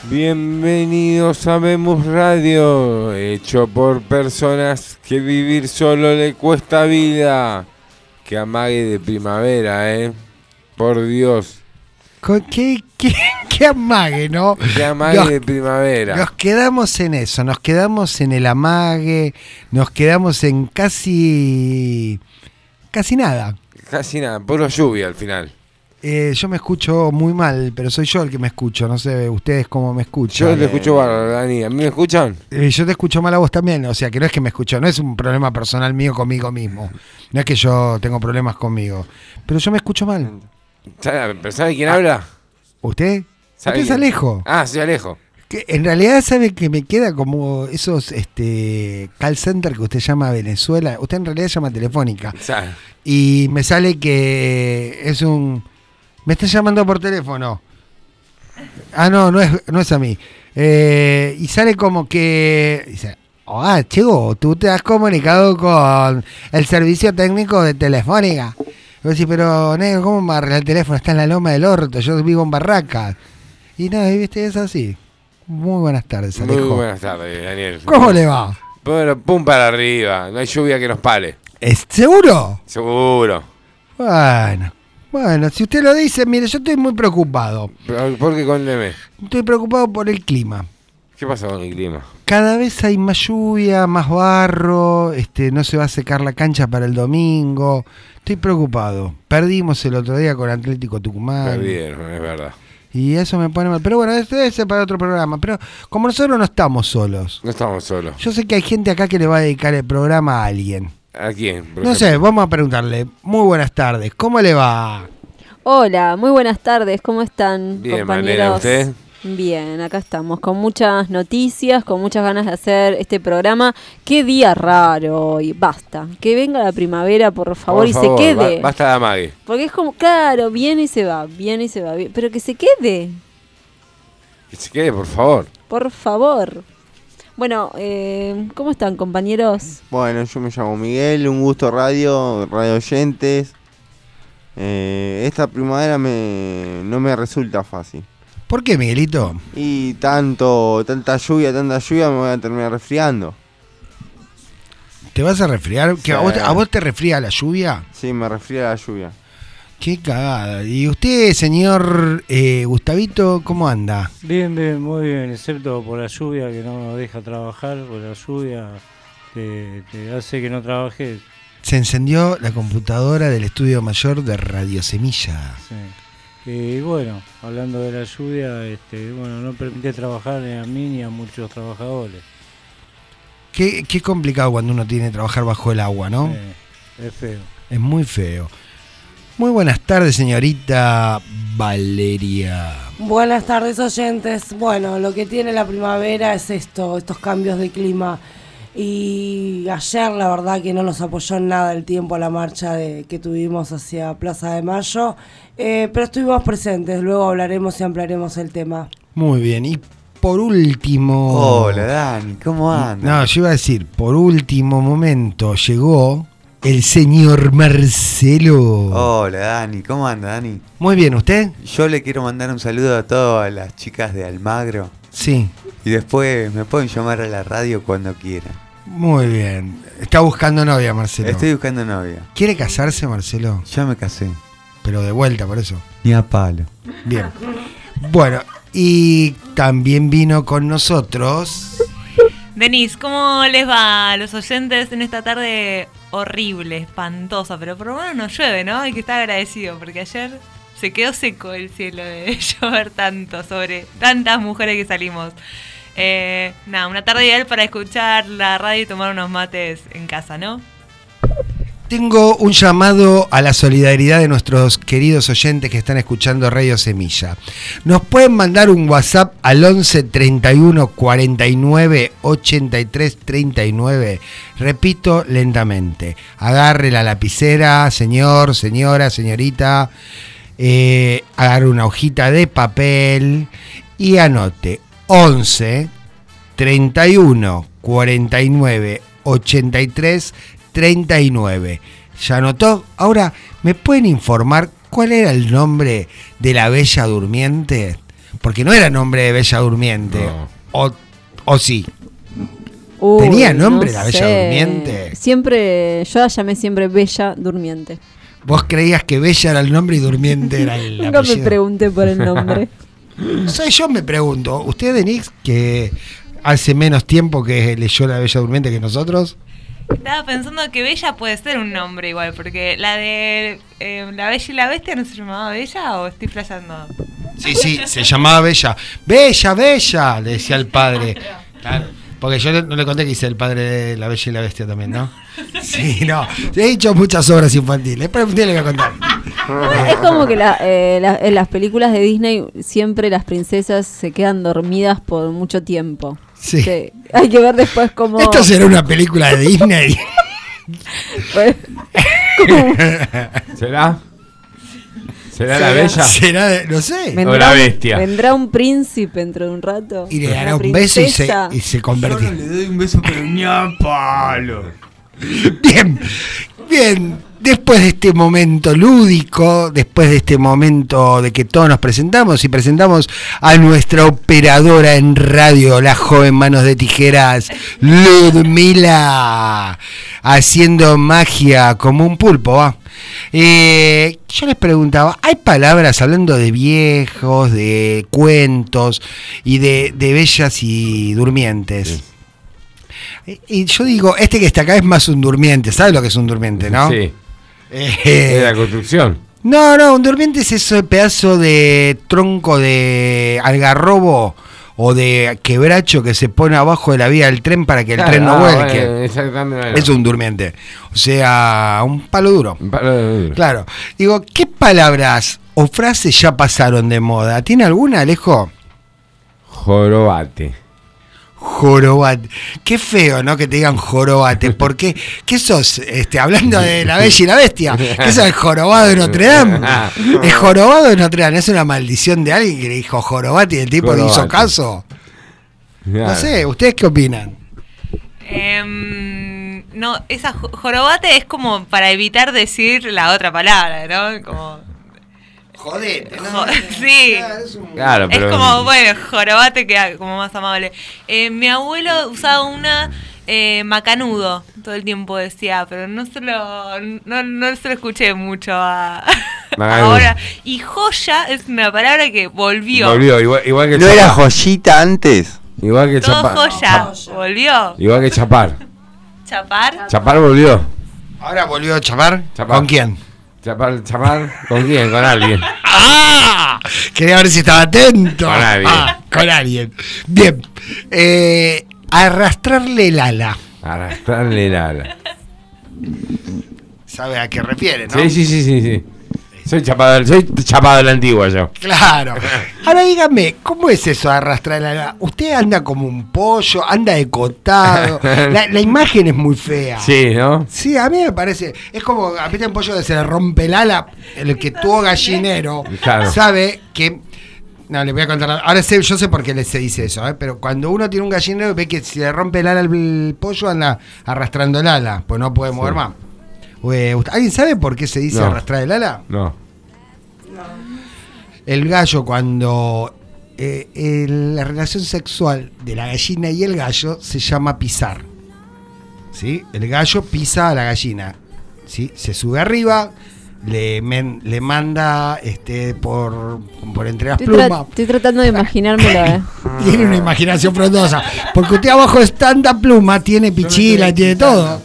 Bienvenidos a Memus Radio, hecho por personas que vivir solo le cuesta vida. Que amague de primavera, por Dios. ¿Qué amague, no? Que amague de primavera. Nos quedamos en eso, nos quedamos en el amague, nos quedamos en casi nada. Casi nada, puro lluvia al final. Yo me escucho muy mal, pero soy yo el que me escucho, no sé ustedes cómo me escuchan. Yo te escucho bárbaro, Dani. ¿A mí me escuchan? Yo te escucho mal a vos también, o sea que no es que me escucho, no es un problema personal mío conmigo mismo. No es que yo tengo problemas conmigo, pero yo me escucho mal. ¿Pero sabe quién habla? ¿Usted? ¿Sabe ¿Usted es quién? Alejo? Ah, soy Alejo. Que en realidad sabe que me queda como esos call center que usted llama a Venezuela. Usted en realidad llama Telefónica. ¿Sabe? Y me sale que es un... Me está llamando por teléfono. Ah, no es a mí. Y sale como que... Dice, chico, tú te has comunicado con el servicio técnico de Telefónica. Yo decía, pero negro, ¿cómo me arregla el teléfono? Está en la loma del orto, yo vivo en Barracas. Y nada, viste, es así. Muy buenas tardes, Alejo. Muy buenas tardes, Daniel. ¿Cómo le va? Bueno, pum para arriba. No hay lluvia que nos pare. ¿Es seguro? Seguro. Bueno, si usted lo dice, mire, yo estoy muy preocupado. ¿Por qué condeme? Estoy preocupado por el clima. ¿Qué pasa con el clima? Cada vez hay más lluvia, más barro, no se va a secar la cancha para el domingo. Estoy preocupado. Perdimos el otro día con Atlético Tucumán. Perdieron, es verdad. Y eso me pone mal. Pero bueno, ese es para otro programa. Pero como nosotros no estamos solos. No estamos solos. Yo sé que hay gente acá que le va a dedicar el programa a alguien. ¿A quién? No sé, vamos a preguntarle. Muy buenas tardes. ¿Cómo le va? Hola, muy buenas tardes. ¿Cómo están, bien, compañeros? Manera, ¿usted? Bien, acá estamos con muchas noticias, con muchas ganas de hacer este programa. Qué día raro hoy. Basta. Que venga la primavera, por favor, se quede. Basta de amague. Porque es como, claro, viene y se va, pero que se quede. Que se quede, por favor. Por favor. Bueno, ¿cómo están, compañeros? Bueno, yo me llamo Miguel, un gusto radio oyentes. Esta primavera no me resulta fácil. ¿Por qué, Miguelito? Y tanta lluvia, me voy a terminar resfriando. ¿Te vas a resfriar? Sí. ¿A vos te resfría la lluvia? Sí, me resfría la lluvia. Qué cagada. ¿Y usted, señor Gustavito, cómo anda? Bien, muy bien, excepto por la lluvia que no nos deja trabajar, por la lluvia te hace que no trabajes. Se encendió la computadora del estudio mayor de Radio Semilla. Sí. Y bueno, hablando de la lluvia, no permite trabajar ni a mí ni a muchos trabajadores. Qué complicado cuando uno tiene que trabajar bajo el agua, ¿no? Es feo. Es muy feo. Muy buenas tardes, señorita Valeria. Buenas tardes, oyentes. Bueno, lo que tiene la primavera es estos cambios de clima. Y ayer la verdad que no nos apoyó en nada el tiempo a la marcha que tuvimos hacia Plaza de Mayo, pero estuvimos presentes, luego hablaremos y ampliaremos el tema. Muy bien, y por último... Hola Dani, ¿cómo andas? No, yo iba a decir, por último momento llegó el señor Marcelo. Hola Dani, ¿cómo anda Dani? Muy bien, ¿usted? Yo le quiero mandar un saludo a todas las chicas de Almagro. Sí. Y después me pueden llamar a la radio cuando quieran. Muy bien. Está buscando novia, Marcelo. Estoy buscando novia. ¿Quiere casarse, Marcelo? Ya me casé. Pero de vuelta, por eso. Ni a palo. Bien. Bueno, y también vino con nosotros... Denise, ¿cómo les va a los oyentes en esta tarde horrible, espantosa? Pero por lo menos no llueve, ¿no? Hay que estar agradecido, porque ayer se quedó seco el cielo de llover tanto sobre tantas mujeres que salimos. Una tarde ideal para escuchar la radio y tomar unos mates en casa, ¿no? Tengo un llamado a la solidaridad de nuestros queridos oyentes que están escuchando Radio Semilla. Nos pueden mandar un WhatsApp al 11 31 49 83 39. Repito lentamente. Agarre la lapicera, señor, señora, señorita. Agarre una hojita de papel y anote 11 31 49 83 39. ¿Ya anotó? Ahora, ¿me pueden informar cuál era el nombre de la Bella Durmiente? Porque no era nombre de Bella Durmiente. No. O sí. Uy, ¿Tenía nombre no la Bella sé. Durmiente? Siempre, yo la llamé siempre Bella Durmiente. ¿Vos creías que Bella era el nombre y Durmiente era el Nunca me apellido? pregunté por el nombre. O sea, yo me pregunto, ¿usted, Denix, que hace menos tiempo que leyó La Bella Durmiente que nosotros? Estaba pensando que Bella puede ser un nombre igual, porque la de La Bella y la Bestia no se llamaba Bella o estoy flasheando. Sí, se llamaba Bella. Bella, Bella, le decía el padre. Claro, porque yo no le conté que hice el padre de La Bella y la Bestia también, ¿no? Sí, no. He hecho muchas obras infantiles, pero un día le voy a contar. Es como que en las películas de Disney siempre las princesas se quedan dormidas por mucho tiempo. Sí. Que hay que ver después cómo... Esto será una película de Disney. Pues, ¿cómo? ¿Será? ¿Será la Bella? Será, no sé. O la Bestia. ¿Vendrá un príncipe dentro de un rato? Y le Una dará un beso princesa. y se convertirá. le doy un beso, pero ni a palo. Bien, después de este momento lúdico, después de este momento de que todos nos presentamos y presentamos a nuestra operadora en radio, la joven manos de tijeras, Ludmila, haciendo magia como un pulpo, ¿va? Yo les preguntaba, ¿hay palabras hablando de viejos, de cuentos y de bellas y durmientes? Sí. Y yo digo, este que está acá es más un durmiente, ¿sabes lo que es un durmiente, no? Sí. Es la construcción. No, un durmiente es ese pedazo de tronco de algarrobo o de quebracho que se pone abajo de la vía del tren para que el tren no vuelque. Bueno, exactamente. Es un durmiente. O sea, un palo duro. Un palo de duro. Claro. Digo, ¿qué palabras o frases ya pasaron de moda? ¿Tiene alguna, Alejo? Jorobate. Jorobate. Qué feo, ¿no? Que te digan jorobate. ¿Por qué? ¿Qué sos? Hablando de La Bella y la Bestia. ¿Qué es el jorobado de Notre Dame? El jorobado de Notre Dame es una maldición de alguien que le dijo jorobate y el tipo le hizo Jorobate. caso. Claro. No sé, ¿ustedes qué opinan? No, esa jorobate es como para evitar decir la otra palabra, ¿no? Como... Jodete, Sí. Claro, pero... Es como, bueno, jorobate queda como más amable. Mi abuelo usaba una macanudo, todo el tiempo decía, pero no se lo escuché mucho Macanudo. ahora. Y joya es una palabra que volvió. Volvió, igual que ¿No era chapar. joyita antes? Igual que Todo chapar. joya, volvió. Igual que chapar. Chapar. Chapar volvió. Ahora volvió a chapar. Chapar. ¿Con quién? Chapar, ¿con quién? Con alguien. ¡Ah! Quería ver si estaba atento. Con alguien. Con alguien. Bien. Arrastrarle el ala. Arrastrarle el ala. ¿Sabe a qué refiere, no? Sí. Soy chapado de la antigua yo. Claro. Ahora dígame, ¿cómo es eso de arrastrar el ala? Usted anda como un pollo, anda decotado. La imagen es muy fea. Sí, ¿no? Sí, a mí me parece. Es como, a mí un pollo que se le rompe el ala, el que tuvo gallinero, Claro. sabe que. No, le voy a contar. Ahora yo sé por qué se dice eso, pero cuando uno tiene un gallinero ve que si le rompe el ala al pollo anda arrastrando el ala, pues no puede mover más. ¿Alguien sabe por qué se dice No. arrastrar el ala? No. El gallo cuando la relación sexual de la gallina y el gallo se llama pisar. ¿Sí? El gallo pisa a la gallina. ¿Sí? Se sube arriba, le manda por entre las plumas. Estoy tratando de imaginármelo, Tiene una imaginación frondosa. Porque usted abajo de tanta pluma tiene pichila y tiene todo.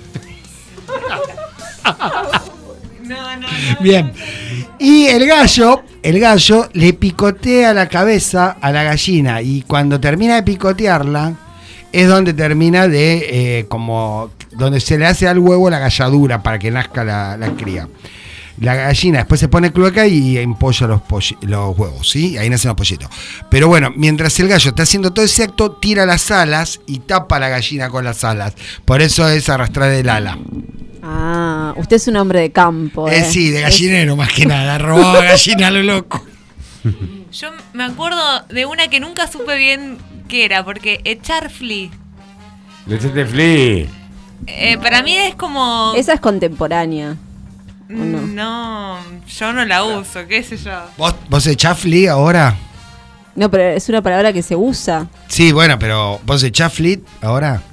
No. Bien. Y el gallo le picotea la cabeza a la gallina y cuando termina de picotearla es donde termina de donde se le hace al huevo la galladura para que nazca la cría. La gallina después se pone clueca y empolla los huevos, ¿sí? Ahí nacen los pollitos. Pero bueno, mientras el gallo está haciendo todo ese acto, tira las alas y tapa a la gallina con las alas. Por eso es arrastrar el ala. Ah, usted es un hombre de campo. Sí, de gallinero más que nada. Robaba gallina a lo loco. Yo me acuerdo de una que nunca supe bien qué era, porque echar flea. Le echaste flea. Para mí es como... Esa es contemporánea. No, yo no la uso, qué sé yo. ¿Vos echás flea ahora? No, pero es una palabra que se usa. Sí, bueno, pero ¿vos echás flit ahora?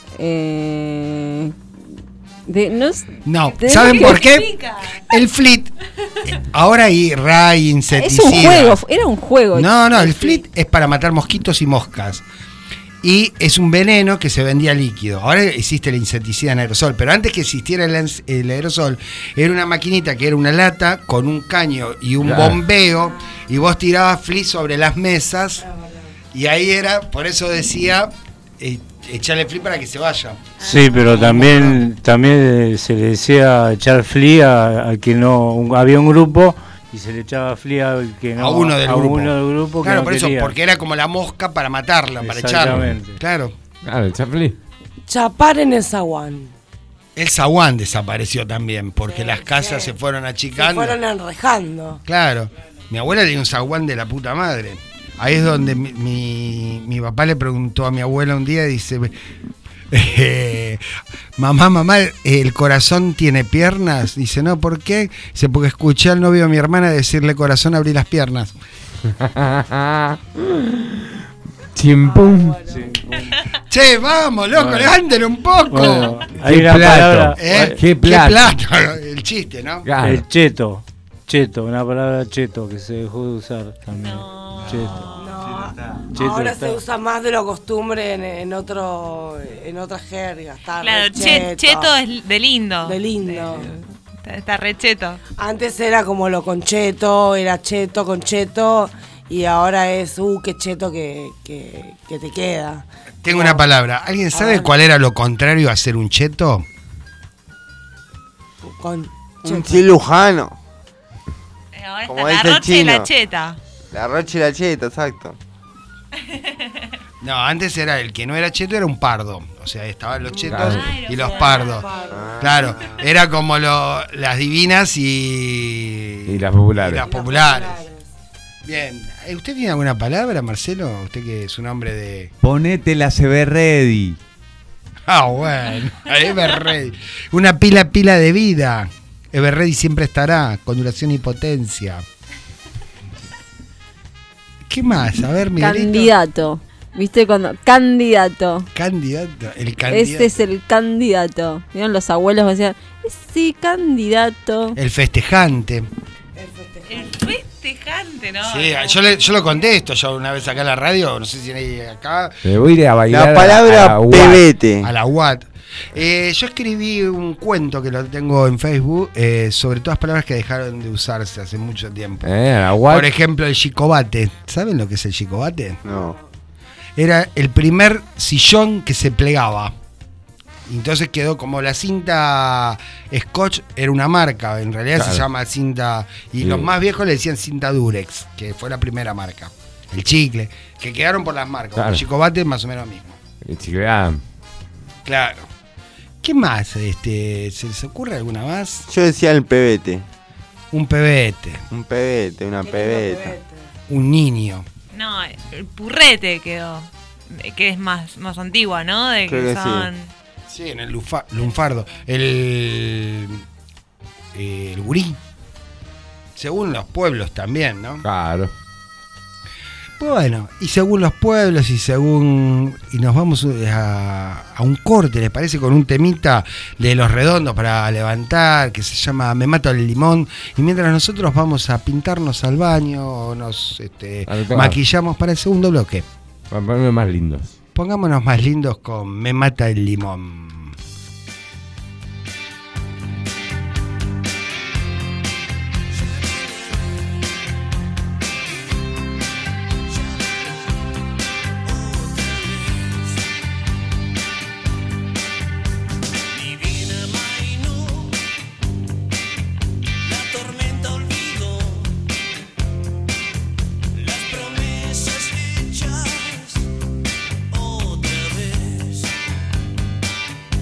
No, ¿saben por qué? El flit, ahora hay ray, insecticida. Es un juego, era un juego. No, el flit es para matar mosquitos y moscas. Y es un veneno que se vendía líquido. Ahora existe el insecticida en aerosol, pero antes que existiera el aerosol, era una maquinita que era una lata con un caño y un bombeo, y vos tirabas flit sobre las mesas, y ahí era, por eso decía, echarle flit para que se vaya. Sí, pero también se le decía echar flia al que no, había un grupo y se le echaba flia al que no, a uno del grupo. Claro, que no por quería. eso, porque era como la mosca para matarla, para echarla. Claro. echar flit. Chapar en el zaguán. El zaguán desapareció también, porque las casas se fueron achicando. Se fueron enrejando. Claro. Mi abuela tenía un zaguán de la puta madre. Ahí es donde mi papá le preguntó a mi abuela un día y dice, mamá, ¿el corazón tiene piernas? Dice, no, ¿por qué? Dice, porque escuché al novio de mi hermana decirle corazón, abrí las piernas. Chimpum. Che, vamos, loco, levántelo un poco. Bueno, hay ¿Qué una plato? palabra. ¿Qué plato? El chiste, ¿no? Claro. El cheto, una palabra cheto que se dejó de usar también. Cheto. Cheto Ahora está. se usa más de lo costumbre en otras jergas. Está Claro, re cheto es de lindo. De lindo. Está re cheto. Antes era como lo concheto, era cheto, concheto, y ahora es, qué cheto que te queda. Tengo una palabra. ¿Alguien sabe cuál era lo contrario a ser un cheto? Con Un cirujano. Ahora Como está dice la el rocha y la chino. cheta. La rocha y la cheta, exacto. No, antes era el que no era cheto, era un pardo. O sea, estaban los chetos Claro. y los pardos. Claro, era como las divinas y Y las populares. y las populares. Bien, ¿usted tiene alguna palabra, Marcelo? Usted que es un hombre de... Ponete la Ready. Ah, bueno, Everready. Una pila de vida. Everready siempre estará, con duración y potencia. ¿Qué más? A ver, Miguelito. Candidato. ¿Viste cuando? Candidato. Candidato. El candidato. Ese es el candidato. ¿Vieron? Los abuelos decían, sí, candidato. El festejante. El festejante, ¿no? Sí, yo lo contesto yo una vez acá en la radio, no sé si hay acá, Me voy a ir a bailar La palabra a UAT. pebete. a la UAT. Yo escribí un cuento que lo tengo en Facebook sobre todas las palabras que dejaron de usarse hace mucho tiempo. A la UAT. Por ejemplo, el chicobate. ¿Saben lo que es el chicobate? No. Era el primer sillón que se plegaba. Entonces quedó como la cinta Scotch, era una marca, en realidad Claro. se llama cinta, y Sí. los más viejos le decían cinta Durex, que fue la primera marca. El chicle, que quedaron por las marcas. Claro. El chicobate más o menos lo mismo. El chicleado. Claro. ¿Qué más? ¿Se les ocurre alguna más? Yo decía el pebete. Un pebete, Un pebete, una pebeta. un niño. No, el purrete quedó. Que es más antigua, ¿no? De Creo que que sí. son. Sí, en el lunfardo. El gurí. Según los pueblos también, ¿no? Claro. Bueno, y según los pueblos y nos vamos a un corte, ¿les parece? Con un temita de Los Redondos para levantar, que se llama Me mato el limón. Y mientras nosotros vamos a pintarnos al baño, nos maquillamos para el segundo bloque. Para ponerme más lindos. Pongámonos más lindos con Me mata el limón. Hechas otra vez.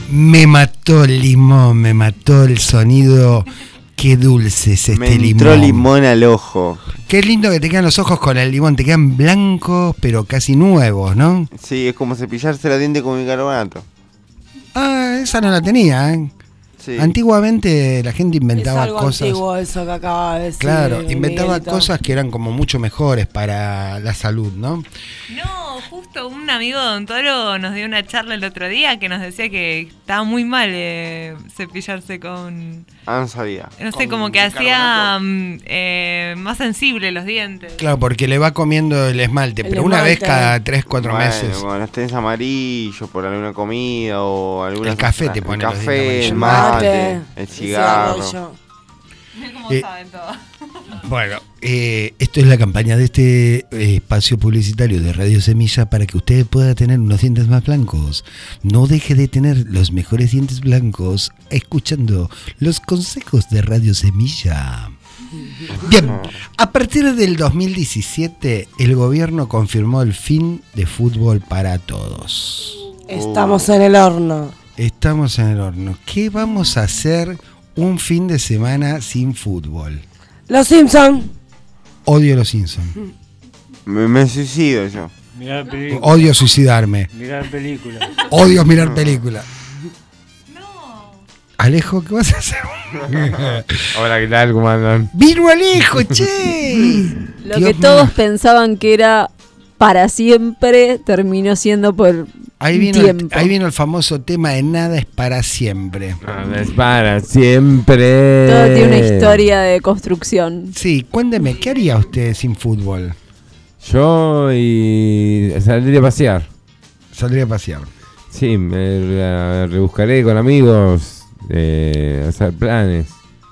Me mató el limón, me mató el sonido. Qué dulce es este Me entró limón. limón al ojo. Qué lindo que te quedan los ojos con el limón, te quedan blancos pero casi nuevos, ¿no? Sí, es como cepillarse los dientes con bicarbonato. Ah, esa no la tenía, ¿eh? Sí. Antiguamente la gente inventaba es algo cosas. antiguo eso que acaba de decir. Claro, inventaba Miguelito. cosas que eran como mucho mejores para la salud, ¿no? No, justo un amigo odontólogo nos dio una charla el otro día que nos decía que estaba muy mal cepillarse con... Ah, no sabía. No sé, Con como que bicarbonato. hacía más sensible los dientes. Claro, porque le va comiendo el esmalte, El pero una vez esmalte. cada 3-4 Bueno, meses. cuando estés amarillo por alguna comida o alguna... El café te pone el los café, dientes el amarillos. mate, el cigarro. cigarrillo. Como saben todo. Bueno, esto es la campaña de este espacio publicitario de Radio Semilla para que usted pueda tener unos dientes más blancos. No deje de tener los mejores dientes blancos escuchando los consejos de Radio Semilla. Bien, a partir del 2017 el gobierno confirmó el fin de fútbol para todos. Estamos en el horno. Estamos en el horno. ¿Qué vamos a hacer un fin de semana sin fútbol? Los Simpson. Odio los Simpsons. Me suicido yo. Mirar películas. Odio suicidarme. Mirar películas. Odio mirar películas. No. Alejo, ¿qué vas a hacer? Hola, ¿qué tal? ¿Cómo andan? ¡Vino Alejo, che! Lo Dios que todos mío. pensaban que era para siempre, terminó siendo por Ahí un vino, tiempo. ahí vino el famoso tema de nada es para siempre. Nada es para siempre. Todo tiene una historia de construcción. Sí, cuénteme, ¿qué haría usted sin fútbol? Yo saldría a pasear. Saldría a pasear. Sí, me la rebuscaré con amigos, hacer planes.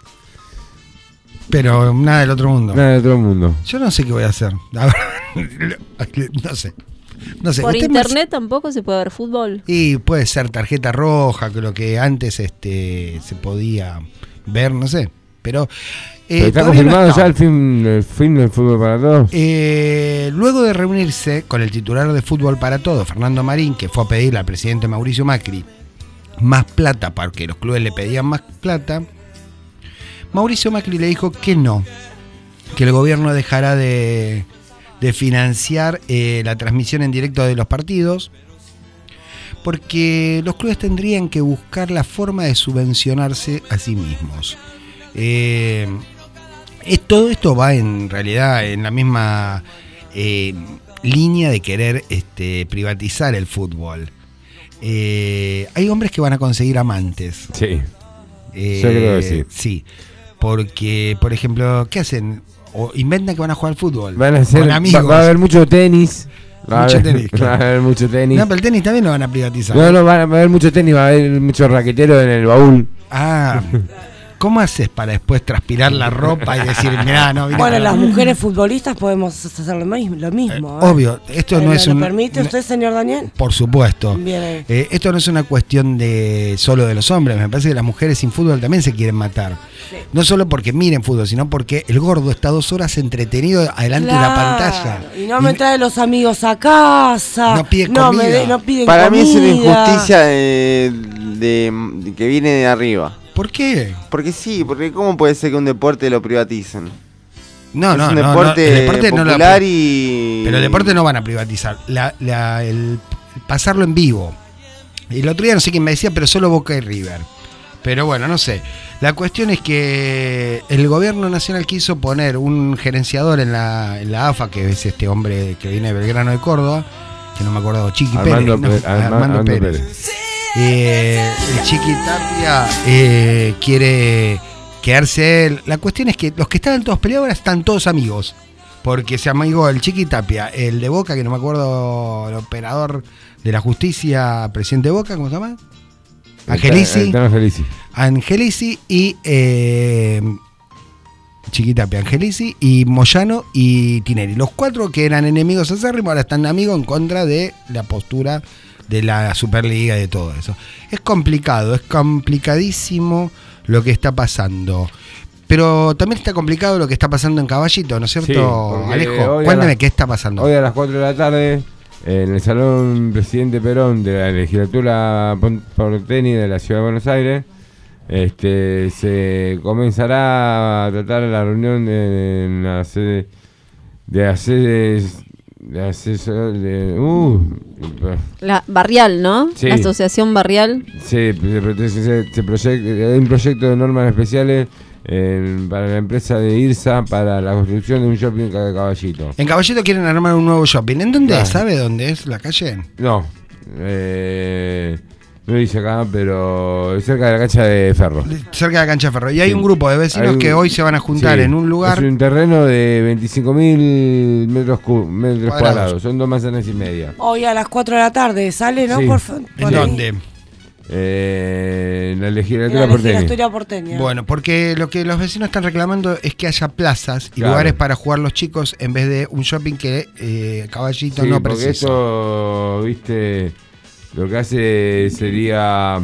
Pero nada del otro mundo. Nada de otro mundo. Yo no sé qué voy a hacer. A ver, no sé. No sé. Por Usted me- internet tampoco se puede ver fútbol. Y puede ser tarjeta roja, que lo que antes se podía ver, no sé. Pero, Pero está todavía no confirmado está. ya el fin del fútbol para todos. Luego de reunirse con el titular de Fútbol para Todos, Fernando Marín, que fue a pedirle al presidente Mauricio Macri más plata porque los clubes le pedían más plata, Mauricio Macri le dijo que no, que el gobierno dejará de financiar la transmisión en directo de los partidos, porque los clubes tendrían que buscar la forma de subvencionarse a sí mismos. Todo esto va en realidad en la misma línea de querer privatizar el fútbol. Hay hombres que van a conseguir amantes. Sí. Yo creo que sí. Sí, porque, por ejemplo, ¿qué hacen? O inventan que van a jugar al fútbol. Van a ser, con amigos. va a haber mucho tenis. Mucho tenis, claro. Va a haber mucho tenis. No, pero el tenis también lo van a privatizar. No, va a haber mucho tenis, va a haber mucho raquetero en el baúl. Ah, ¿cómo haces para después transpirar la ropa y decir, mirá, no, mirá, Bueno, no? las mujeres futbolistas podemos hacer lo mismo. Obvio, esto no es ¿Lo un... permite usted, señor Daniel? Por supuesto. Bien ahí. Esto no es una cuestión de solo de los hombres. Me parece que las mujeres sin fútbol también se quieren matar. Sí. No solo porque miren fútbol, sino porque el gordo está 2 horas entretenido adelante de la pantalla. Y no me trae los amigos a casa. No pide no comida. no piden Para mí es una comida. injusticia de que viene de arriba. ¿Por qué? Porque sí, porque ¿cómo puede ser que un deporte lo privaticen? No, es no, un no, deporte, el deporte no popular y... Pero el deporte no van a privatizar. El pasarlo en vivo. El otro día no sé quién me decía, pero solo Boca y River. Pero bueno, no sé. La cuestión es que el gobierno nacional quiso poner un gerenciador en la AFA, que es este hombre que viene de Belgrano de Córdoba, que no me acuerdo, Chiqui Armando Pérez. Pérez, Armando Pérez. El Chiqui Tapia quiere quedarse él. La cuestión es que los que estaban todos peleados ahora están todos amigos. Porque se amigó el Chiqui Tapia, el de Boca, que no me acuerdo, el operador de la justicia, presidente de Boca, ¿cómo se llama? Angelici. Angelici y Chiqui Tapia, Angelici y Moyano y Tinelli. Los 4 que eran enemigos acérrimos ahora están amigos en contra de la postura de la Superliga y de todo eso. Es complicado, es complicadísimo lo que está pasando. Pero también está complicado lo que está pasando en Caballito, ¿no es cierto, Sí, Alejo? hoy Cuéntame qué está pasando. Hoy a las 4 de la tarde en el Salón Presidente Perón de la Legislatura porteña de la Ciudad de Buenos Aires. Se comenzará a tratar la reunión en la sede La Barrial, ¿no? Sí. La Asociación Barrial. Sí, hay un proyecto de normas especiales para la empresa de IRSA para la construcción de un shopping de Caballito. En Caballito quieren armar un nuevo shopping. ¿En dónde es? Ah. ¿Sabe dónde es la calle? No, no dice acá, pero cerca de la cancha de Ferro. Cerca de la cancha de Ferro. Y hay Sí. un grupo de vecinos que hoy se van a juntar Sí, en un lugar. Es un terreno de 25.000 metros cuadrados. Son 2 manzanas y media. Hoy a las 4 de la tarde sale, ¿no? Sí. ¿En dónde? En la En legislatura la porteña. legislatura porteña. Bueno, porque lo que los vecinos están reclamando es que haya plazas y Claro. lugares para jugar los chicos en vez de un shopping que Caballito Sí, no porque precisa. esto, viste, lo que hace sería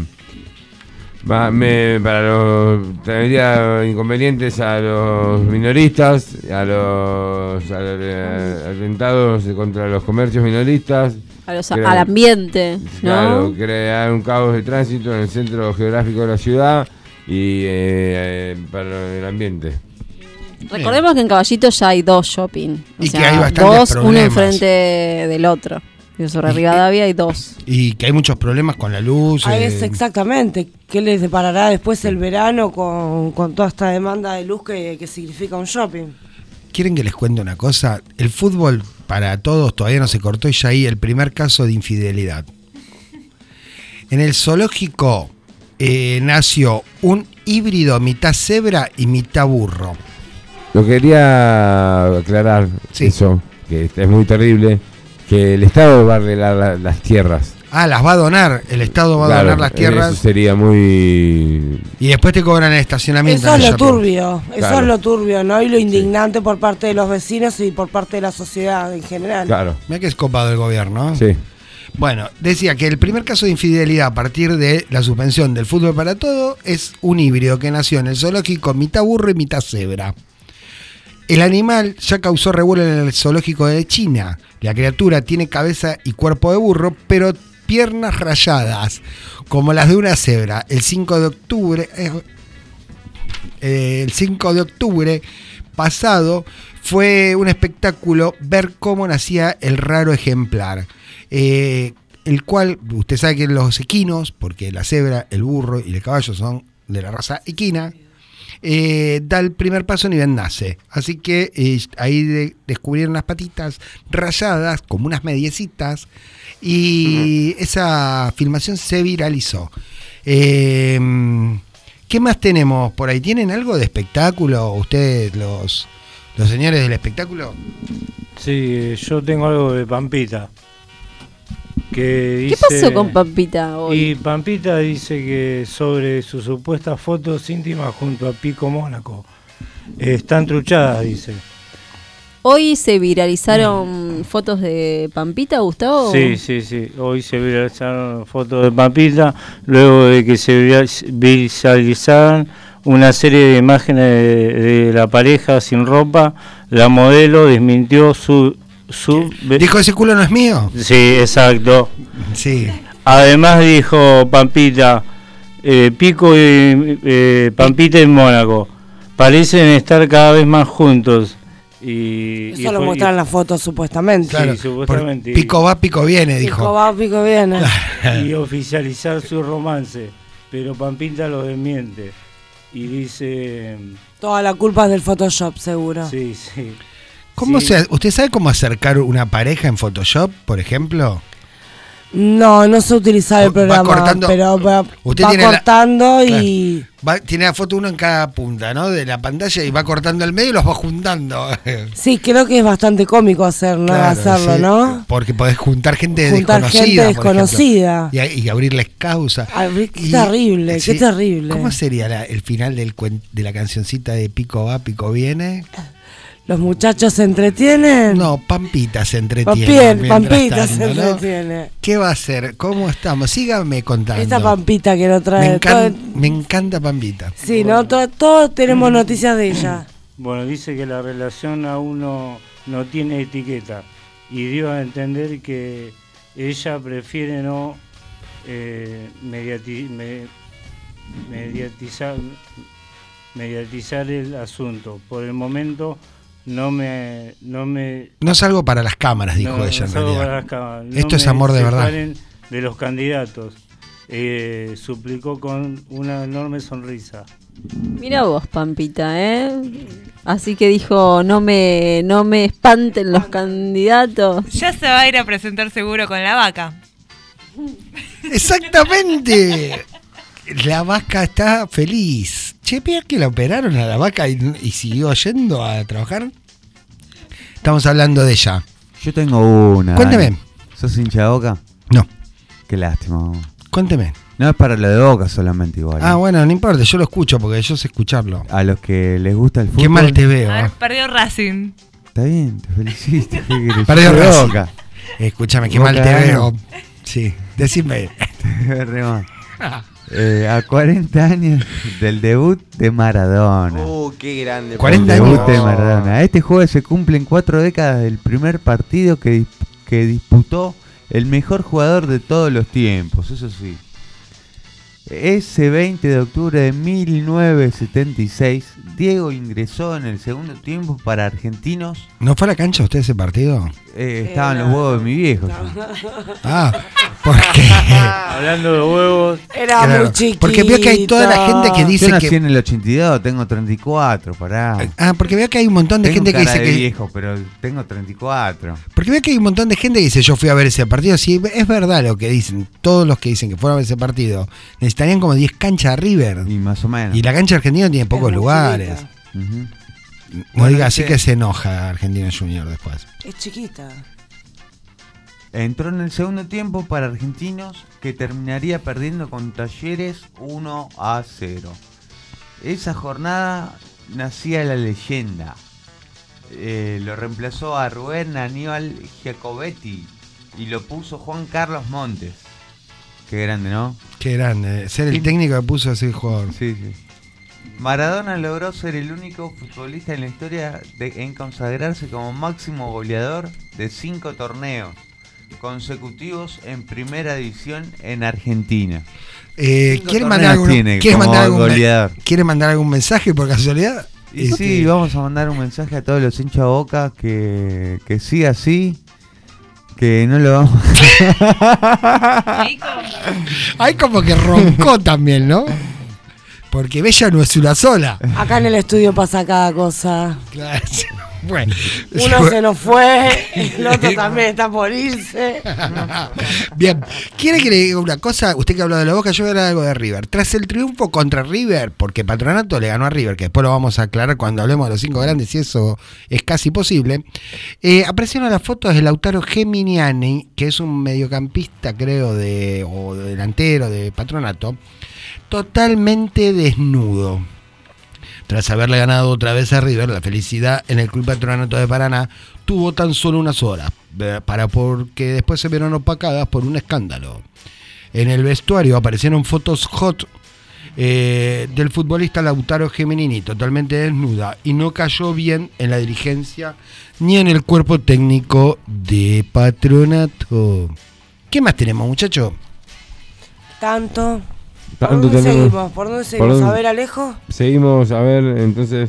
traería inconvenientes a los minoristas, a los atentados contra los comercios minoristas. Al ambiente, ¿no? Claro, crear un caos de tránsito en el centro geográfico de la ciudad y para el ambiente. Recordemos que en Caballito ya hay 2 shopping. Y que hay bastantes dos, uno problemas. enfrente del otro. Y sobre Rivadavia hay 2. Y que hay muchos problemas con la luz. Ahí es exactamente. ¿Qué les deparará después el verano con toda esta demanda de luz que significa un shopping? ¿Quieren que les cuente una cosa? El fútbol para todos todavía no se cortó y ya hay el primer caso de infidelidad. En el zoológico nació un híbrido mitad cebra y mitad burro. Lo quería aclarar, Sí. eso, que es muy terrible, que el Estado va a arreglar las tierras. Ah, las va a donar. El Estado va a Claro, donar las tierras. Eso sería muy... Y después te cobran el estacionamiento. Eso en es el lo shopping. turbio, eso Claro. es lo turbio, ¿no? Y lo indignante por parte de los vecinos y por parte de la sociedad en general. Claro, Mirá que es copado el gobierno. sí. Bueno, decía que el primer caso de infidelidad a partir de la suspensión del fútbol para todo es un híbrido que nació en el zoológico mitad burro y mitad cebra. El animal ya causó revuelo en el zoológico de China. La criatura tiene cabeza y cuerpo de burro, pero piernas rayadas, como las de una cebra. El 5 de octubre pasado fue un espectáculo ver cómo nacía el raro ejemplar. El cual, usted sabe que los equinos, porque la cebra, el burro y el caballo son de la raza equina, da el primer paso ni bien nace. Así que ahí descubrieron las patitas rayadas como unas mediecitas y esa filmación se viralizó. ¿Qué más tenemos por ahí? ¿Tienen algo de espectáculo ustedes, los señores del espectáculo? Sí, yo tengo algo de Pampita. Que ¿Qué dice, pasó con Pampita hoy? Y Pampita dice que sobre sus supuestas fotos íntimas junto a Pico Mónaco están truchadas, dice. ¿Hoy se viralizaron fotos de Pampita, Gustavo? Sí. Hoy se viralizaron fotos de Pampita, luego de que se viralizaran una serie de imágenes de la pareja sin ropa. La modelo desmintió su Dijo, ese culo no es mío. Sí, exacto. Sí. Además dijo Pampita, Pico y Pampita y Mónaco parecen estar cada vez más juntos. Eso lo muestran las fotos supuestamente. Claro, supuestamente. Pico va, pico viene, dijo. Pico va, pico viene. Y oficializar su romance, pero Pampita lo desmiente y dice... Toda la culpa es del Photoshop, seguro. Sí. ¿Usted sabe cómo acercar una pareja en Photoshop, por ejemplo? No sé utilizar el programa, cortando, pero va tiene cortando y... tiene la foto uno en cada punta, ¿no? De la pantalla y va cortando el medio y los va juntando. Sí, creo que es bastante cómico hacerlo, sí, ¿no? Porque podés juntar gente Juntar desconocida. gente desconocida. Y abrirles causa. Qué terrible, sí, qué terrible. ¿Cómo sería el final de la cancioncita de Pico va, Pico viene? ¿Los muchachos se entretienen? No, Pampita se entretiene. Pampita se entretiene. ¿Qué va a hacer? ¿Cómo estamos? Síganme contando. Esta Pampita que lo trae. Me encanta Pampita. Sí, ¿no? Todos tenemos noticias de ella. Bueno, dice que la relación aún no tiene etiqueta, y dio a entender que ella prefiere no mediatizar el asunto. Por el momento no salgo para las cámaras, dijo ella en salgo realidad. para las cámaras. Esto es amor de verdad. De los candidatos. Suplicó con una enorme sonrisa. Mira vos, Pampita, Así que dijo, no me espanten los candidatos. Ya se va a ir a presentar seguro con la vaca. Exactamente. La vaca está feliz. Che, ¿pía que la operaron a la vaca y siguió yendo a trabajar? Estamos hablando de ella. Yo tengo una. Cuénteme. ¿Sos hincha de Boca? No. Qué lástima. Cuénteme. No es para lo de Boca solamente igual. Ah, bueno, no importa, yo lo escucho porque yo sé escucharlo. A los que les gusta el fútbol. Qué mal te veo. A ver, perdió Racing. Está bien, te felicito. Perdió Yo de Racing. Boca. Escúchame, qué Boca mal te ganó. veo. Sí, decime. Re mal. A 40 años del debut de Maradona. Qué grande. 40 El años. debut de Maradona. Este jueves se cumplen 4 décadas del primer partido que disputó el mejor jugador de todos los tiempos, eso sí. Ese 20 de octubre de 1976, Diego ingresó en el segundo tiempo para Argentinos. ¿No fue a la cancha usted ese partido? Estaban los huevos de mi viejo. Ah, porque... Hablando de huevos, Era Claro, muy chiquito. porque veo que hay toda la gente que Yo dice nací que... en el 82, tengo 34, pará. Porque veo que hay un montón de Tengo gente que cara dice de que... viejo, pero tengo 34. Porque veo que hay un montón de gente que dice yo fui a ver ese partido. Sí, es verdad lo que dicen. Todos los que dicen que fueron a ver ese partido necesitarían como 10 canchas de River. Y más o menos. Y la cancha argentina tiene pocos muy lugares. chiquita. Ujú. No Bueno, diga así este- que se enoja Argentina Junior después. Es chiquita. Entró en el segundo tiempo para Argentinos, que terminaría perdiendo con Talleres 1-0. Esa jornada nacía la leyenda. Lo reemplazó a Rubén Aníbal Giacobetti y lo puso Juan Carlos Montes. Qué grande, ¿no? Qué grande. Ser el técnico que puso a ese jugador. Sí, sí. Maradona logró ser el único futbolista en la historia en consagrarse como máximo goleador de 5 torneos consecutivos en primera división en Argentina. ¿Quiere mandar algún mensaje por casualidad? Y sí, vamos a mandar un mensaje a todos los hinchas de Boca que siga así, que no lo vamos Hay como que roncó también, ¿no? Porque Bella no es una sola. Acá en el estudio pasa cada cosa. Claro. Bueno, Uno se nos fue, el otro también está por irse. Bien, ¿quiere que le diga una cosa? Usted que habló de la Boca, yo voy a hablar algo de River. Tras el triunfo contra River, porque Patronato le ganó a River, que después lo vamos a aclarar cuando hablemos de los 5 grandes, y eso es casi posible, aparecieron las fotos de Lautaro Geminiani, que es un mediocampista, creo, o delantero de Patronato, totalmente desnudo. Tras haberle ganado otra vez a River, la felicidad en el Club Patronato de Paraná tuvo tan solo unas horas, porque después se vieron opacadas por un escándalo. En el vestuario aparecieron fotos hot del futbolista Lautaro Geminiani, totalmente desnuda, y no cayó bien en la dirigencia ni en el cuerpo técnico de Patronato. ¿Qué más tenemos, muchachos? Tanto. ¿Por Tanto dónde tenemos. seguimos? ¿Por dónde seguimos? A ver, Alejo. Seguimos, a ver, entonces.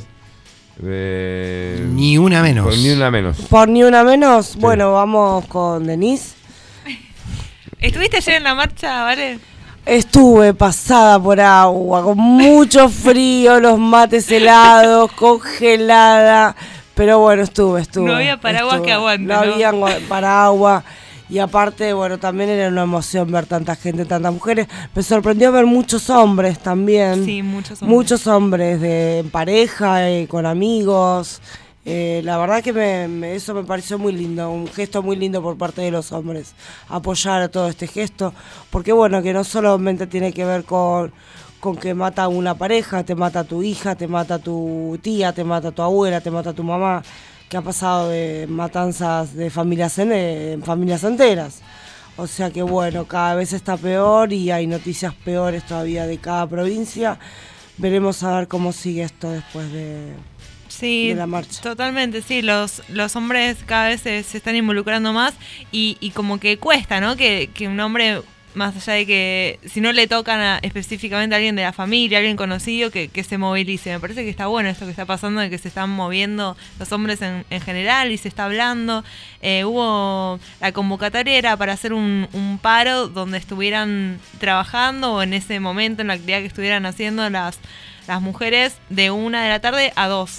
Ni una menos. Por ni una menos. Por ni una menos. Bueno, vamos con Denise. ¿Estuviste ayer en la marcha, Vale? Estuve pasada por agua, con mucho frío, los mates helados, congelada. Pero bueno, estuve. No había paraguas que aguante, No ¿no? había paraguas. Y aparte, bueno, también era una emoción ver tanta gente, tantas mujeres. Me sorprendió ver muchos hombres también. Sí, muchos hombres. Muchos hombres en pareja, con amigos. La verdad que eso me pareció muy lindo, un gesto muy lindo por parte de los hombres, apoyar a todo este gesto, porque bueno, que no solamente tiene que ver con que mata a una pareja, te mata a tu hija, te mata a tu tía, te mata a tu abuela, te mata a tu mamá, que ha pasado de matanzas de familias enteras. O sea que bueno, cada vez está peor y hay noticias peores todavía de cada provincia. Veremos a ver cómo sigue esto después de Sí, de la marcha. totalmente, sí, los hombres cada vez se están involucrando más y como que cuesta, ¿no? Que un hombre, más allá de que si no le tocan específicamente a alguien de la familia, a alguien conocido, que se movilice. Me parece que está bueno esto que está pasando, de que se están moviendo los hombres en general y se está hablando. Hubo la convocatoria era para hacer un paro donde estuvieran trabajando o en ese momento, en la actividad que estuvieran haciendo las mujeres de 1 de la tarde a 2.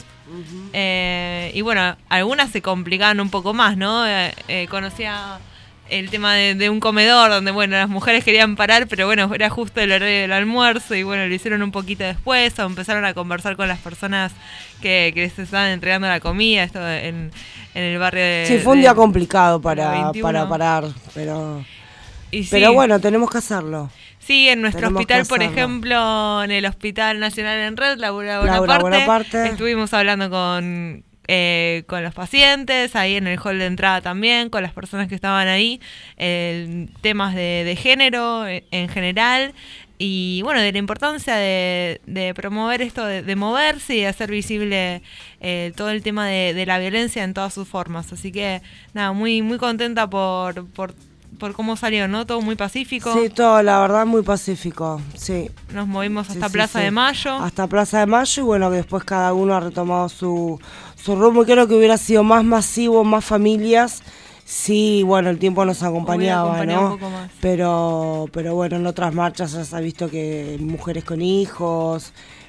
Y bueno, algunas se complicaban un poco más, ¿no? Conocía el tema de un comedor donde, bueno, las mujeres querían parar, pero bueno, era justo el horario del almuerzo y bueno, lo hicieron un poquito después, o empezaron a conversar con las personas que les estaban entregando la comida, esto en el barrio de... Sí, fue un día complicado para 21. parar, pero sí. Bueno, tenemos que hacerlo. Sí, en nuestro Tenemos hospital, que por hacerlo. ejemplo, en el Hospital Nacional en Red, Laura Laura Bonaparte, Bonaparte. estuvimos hablando con los pacientes, ahí en el hall de entrada también, con las personas que estaban ahí, temas de género en general, y bueno, de la importancia de promover esto, de moverse y de hacer visible todo el tema de la violencia en todas sus formas. Así que, nada, muy, muy contenta por cómo salió, ¿no? Todo muy pacífico. Sí, todo, la verdad, muy pacífico, sí. Nos movimos hasta Sí, Plaza sí. de Mayo. Hasta Plaza de Mayo y bueno, que después cada uno ha retomado su rumbo y creo que hubiera sido más masivo, más familias. Sí, bueno, el tiempo nos acompañaba, acompañado ¿no? un poco más. Pero bueno, en otras marchas ya se ha visto que mujeres con hijos...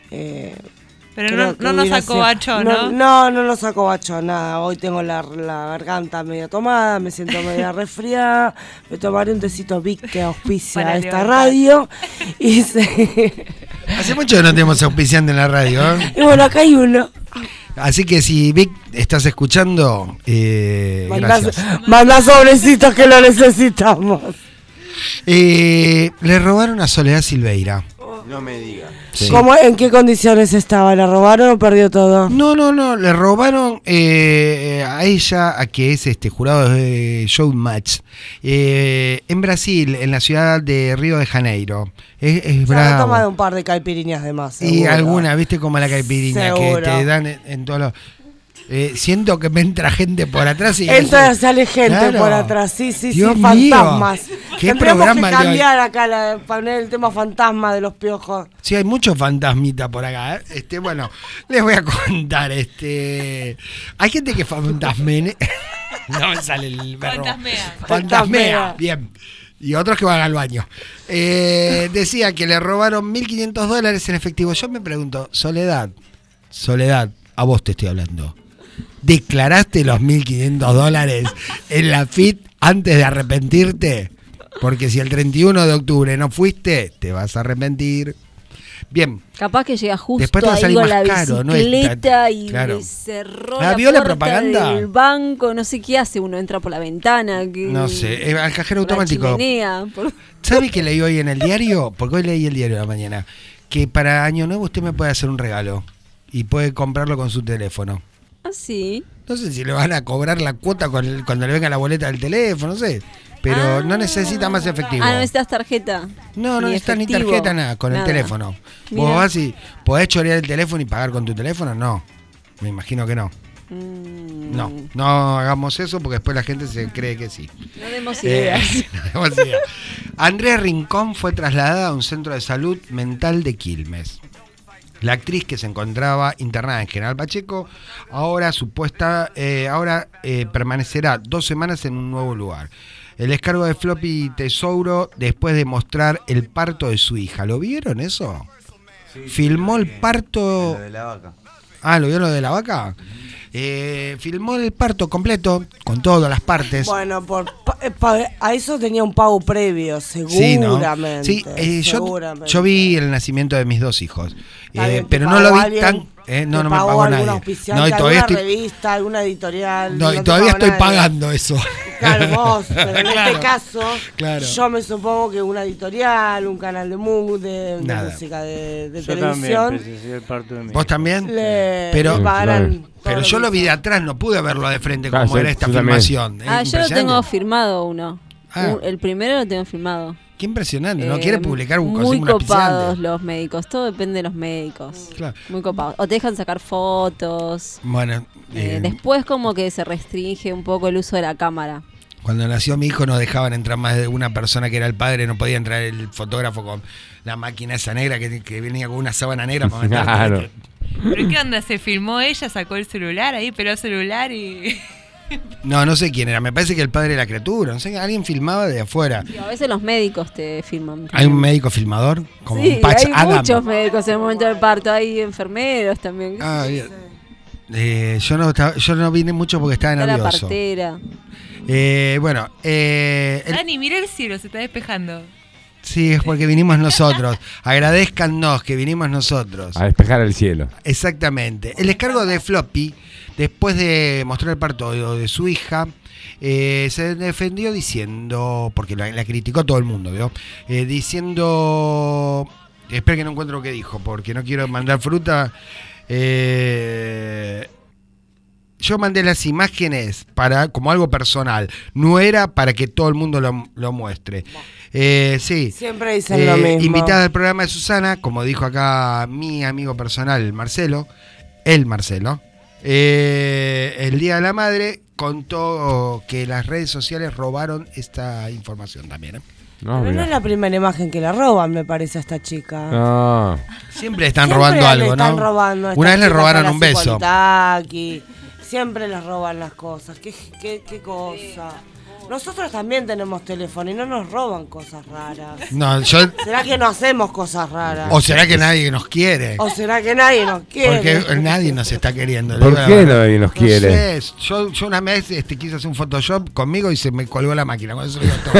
Pero creo no que nos hubiera acobachó, sido- ¿no? No nos acobachó nada. Hoy tengo la garganta medio tomada, me siento media resfriada. Me tomaré un tecito Vic que auspicia Para esta levantar. radio. Y, Hace mucho que no tenemos auspiciante en la radio, ¿eh? y bueno, acá hay uno. Así que si Vic estás escuchando, gracias. Mandá sobrecitos que lo necesitamos. Le robaron a Soledad Silveira. No me digas. Sí. ¿En qué condiciones estaba? ¿La robaron o perdió todo? No, le robaron a ella, a que es jurado de Showmatch, en Brasil, en la ciudad de Río de Janeiro. Es Se habrá bravo. tomado un par de caipiriñas de más. Y seguro. alguna, viste como la caipiriña que Seguro. te dan en todos los... siento que me entra gente por atrás y... Entra, sale gente Claro. por atrás, sí, Dios fantasmas. mío, ¿qué Tendríamos programa que de hoy? cambiar acá, poner el tema fantasma de los piojos. Sí, hay muchos fantasmitas por acá. Bueno, les voy a contar. Hay gente que fantasmea. No me sale el verbo. Fantasmea. Bien. Y otros que van al baño. Decía que le robaron $1.500 en efectivo. Yo me pregunto, Soledad, a vos te estoy hablando. ¿Declaraste los $1.500 en la FIT antes de arrepentirte? Porque si el 31 de octubre no fuiste, te vas a arrepentir. Bien. Capaz que llega justo Después te va a ahí salir con más la caro, no es tan- bicicleta y claro. le cerró ¿Ah, la vio la puerta propaganda? del banco, no sé qué hace, uno entra por la ventana. No sé, al cajero por la automático. chimenea, por- ¿Sabe qué leí hoy en el diario? Porque hoy leí el diario de la mañana. Que para Año Nuevo usted me puede hacer un regalo. Y puede comprarlo con su teléfono. Ah, sí. No sé si le van a cobrar la cuota cuando le venga la boleta del teléfono, no sé. Pero no necesita más efectivo. Ah, no necesitas tarjeta. No necesitas ni efectivo, tarjeta, nada, con el teléfono. Mirá. ¿Vos vas y podés chorear el teléfono y pagar con tu teléfono? No. Me imagino que no. No hagamos eso porque después la gente se cree que sí. No demos ideas. No demos ideas. Andrea Rincón fue trasladada a un centro de salud mental de Quilmes. La actriz, que se encontraba internada en General Pacheco, ahora permanecerá 2 semanas en un nuevo lugar. El descargo de Floppy Tesouro después de mostrar el parto de su hija. ¿Lo vieron eso? Sí, Filmó el parto... Lo de la vaca. Ah, ¿lo vieron lo de la vaca? Filmó el parto completo, con todas las partes. Bueno, a eso tenía un pago previo, Sí, ¿no? seguramente. Sí, seguramente. yo vi el nacimiento de mis 2 hijos, Está bien, pero ¿te no lo pagó vi alguien? tan... no me pagó pagó algún nadie. auspiciante, No, y todavía alguna estoy, revista, alguna editorial. no, y te todavía pagó estoy nadie. pagando eso. Claro, vos, pero en Claro, este caso, claro. yo me supongo que una editorial, un canal de Nada. música, de Yo televisión, también presencié el parto de mi ¿Vos también? le Pero- pagarán todo Pero lo yo que lo vi de hizo. atrás, no pude verlo de frente Ah, como sí, era esta yo también. filmación. Yo lo tengo firmado uno. Ah. El primero lo tengo firmado. Qué impresionante, ¿no? Quiere publicar un muy un auspiciante. copados los médicos, todo depende de los médicos. Claro. Muy copados. O te dejan sacar fotos. Bueno, Después como que se restringe un poco el uso de la cámara. cuando nació mi hijo no dejaban entrar más de una persona que era el padre, no podía entrar el fotógrafo con la máquina esa negra que venía con una sábana negra para meter. Claro. ¿Pero qué onda? ¿Se filmó ella? ¿Sacó el celular ahí? ¿Peló el celular y...? No sé quién era, me parece que el padre de la criatura, no sé, alguien filmaba de afuera. Y a veces los médicos te filman. Hay un médico filmador, como Sí, un Patch hay Adam. muchos médicos en el momento del parto, hay enfermeros también. Ah, bien. Yo no vine mucho porque estaba Está la nervioso. partera. Bueno, Dani, mira el cielo, se está despejando. sí, es porque vinimos nosotros. Agradezcannos que vinimos nosotros. A despejar el cielo. Exactamente. El descargo de Floppy, después de mostrar el parto de su hija, se defendió diciendo, porque la criticó todo el mundo, ¿vio? Diciendo, espera que no encuentro lo que dijo, porque no quiero mandar fruta. Yo mandé las imágenes como algo personal, no era para que todo el mundo lo muestre. Sí. Siempre dicen lo mismo. Invitada al programa de Susana, como dijo acá mi amigo personal, Marcelo, el Día de la Madre contó que las redes sociales robaron esta información también. No, Pero no mirá. es la primera imagen que le roban, me parece, a esta chica. No. Siempre están Siempre robando le algo, están ¿no? robando a esta Una vez le chica robaron para un beso. Cipolitaki. Siempre les roban las cosas. ¿Qué cosa? Nosotros también tenemos teléfono y no nos roban cosas raras. No, ¿Será que no hacemos cosas raras? ¿O será que nadie nos quiere? ¿O será que nadie nos quiere? Porque nadie nos está queriendo. ¿Por la qué verdad. nadie nos quiere? No sé, yo una vez quise hacer un Photoshop conmigo y se me colgó la máquina. Con eso digo todo.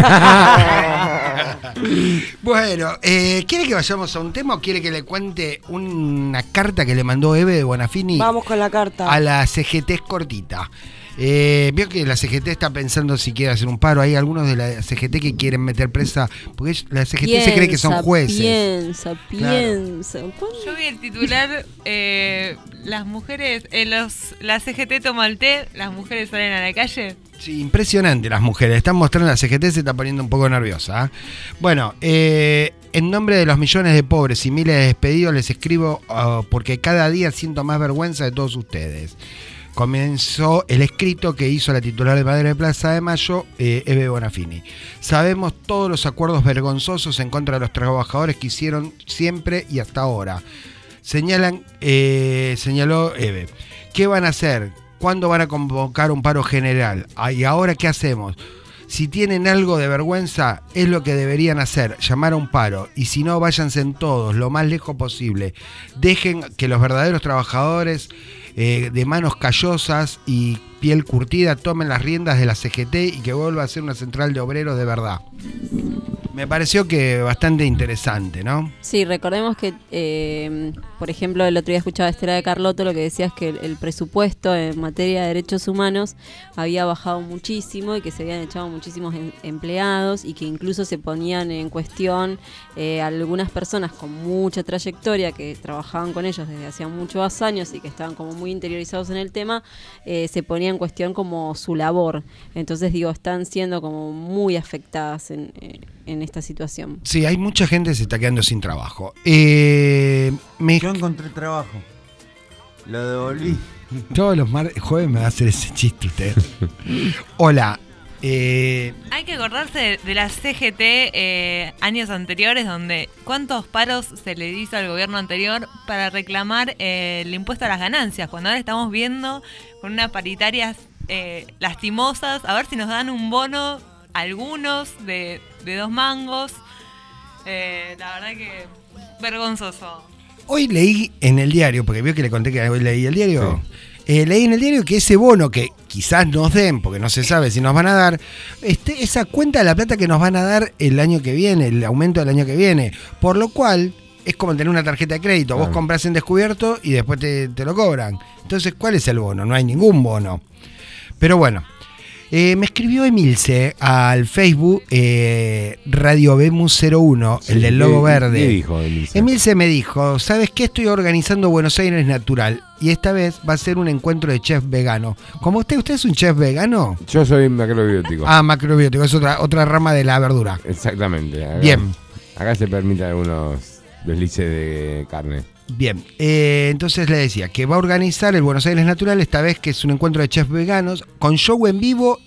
Bueno, ¿quiere que vayamos a un tema o quiere que le cuente una carta que le mandó Eve de Bonafini? Vamos con la carta. A la CGT es cortita. Vio que la CGT está pensando si quiere hacer un paro. Hay algunos de la CGT que quieren meter presa, porque la CGT se cree que son jueces. Piensa. Yo vi el titular, las mujeres, la CGT toma el té, las mujeres salen a la calle. Sí, impresionante las mujeres. Están mostrando, la CGT se está poniendo un poco nerviosa. Bueno, en nombre de los millones de pobres y miles de despedidos les escribo porque cada día siento más vergüenza de todos ustedes. Comenzó el escrito que hizo la titular de Madre de Plaza de Mayo, Eve Bonafini. Sabemos todos los acuerdos vergonzosos en contra de los trabajadores que hicieron siempre y hasta ahora. Señaló Eve. ¿Qué van a hacer? ¿Cuándo van a convocar un paro general? ¿Y ahora qué hacemos? Si tienen algo de vergüenza, es lo que deberían hacer, llamar a un paro. Y si no, váyanse en todos, lo más lejos posible. Dejen que los verdaderos trabajadores de manos callosas y piel curtida tomen las riendas de la CGT y que vuelva a ser una central de obreros de verdad. Me pareció que bastante interesante, ¿no? Sí, recordemos que, por ejemplo, el otro día escuchaba a Estela de Carlotto, lo que decía es que el presupuesto en materia de derechos humanos había bajado muchísimo y que se habían echado muchísimos empleados y que incluso se ponían en cuestión algunas personas con mucha trayectoria que trabajaban con ellos desde hacía muchos años y que estaban como muy interiorizados en el tema, se ponía en cuestión como su labor. Entonces, digo, están siendo como muy afectadas en esta situación. Sí, hay mucha gente que se está quedando sin trabajo. Yo encontré trabajo. Lo devolví. Todos los jueves me va a hacer ese chiste usted. Hola. Hay que acordarse de la CGT años anteriores, donde cuántos paros se le hizo al gobierno anterior para reclamar el impuesto a las ganancias, cuando ahora estamos viendo con unas paritarias lastimosas, a ver si nos dan un bono, algunos de 2 mangos. La verdad que vergonzoso. Hoy leí en el diario, porque vio que le conté que hoy leí el diario. Sí. Leí en el diario que ese bono que quizás nos den, porque no se sabe si nos van a dar, esa cuenta de la plata que nos van a dar el año que viene, el aumento del año que viene. Por lo cual, es como tener una tarjeta de crédito. Vos compras en descubierto y después te lo cobran. Entonces, ¿cuál es el bono? No hay ningún bono. Pero bueno. Me escribió Emilce al Facebook Radio Bemus 01, el del logo verde. ¿Qué dijo Emilce? Emilce me dijo, ¿sabes qué? Estoy organizando Buenos Aires Natural y esta vez va a ser un encuentro de chef vegano. ¿Como ¿usted es un chef vegano? Yo soy macrobiótico. Ah, macrobiótico, es otra rama de la verdura. Exactamente. Acá, Bien. Acá se permiten algunos deslices de carne. Bien, entonces le decía que va a organizar el Buenos Aires Natural, esta vez que es un encuentro de chefs veganos, con show en vivo,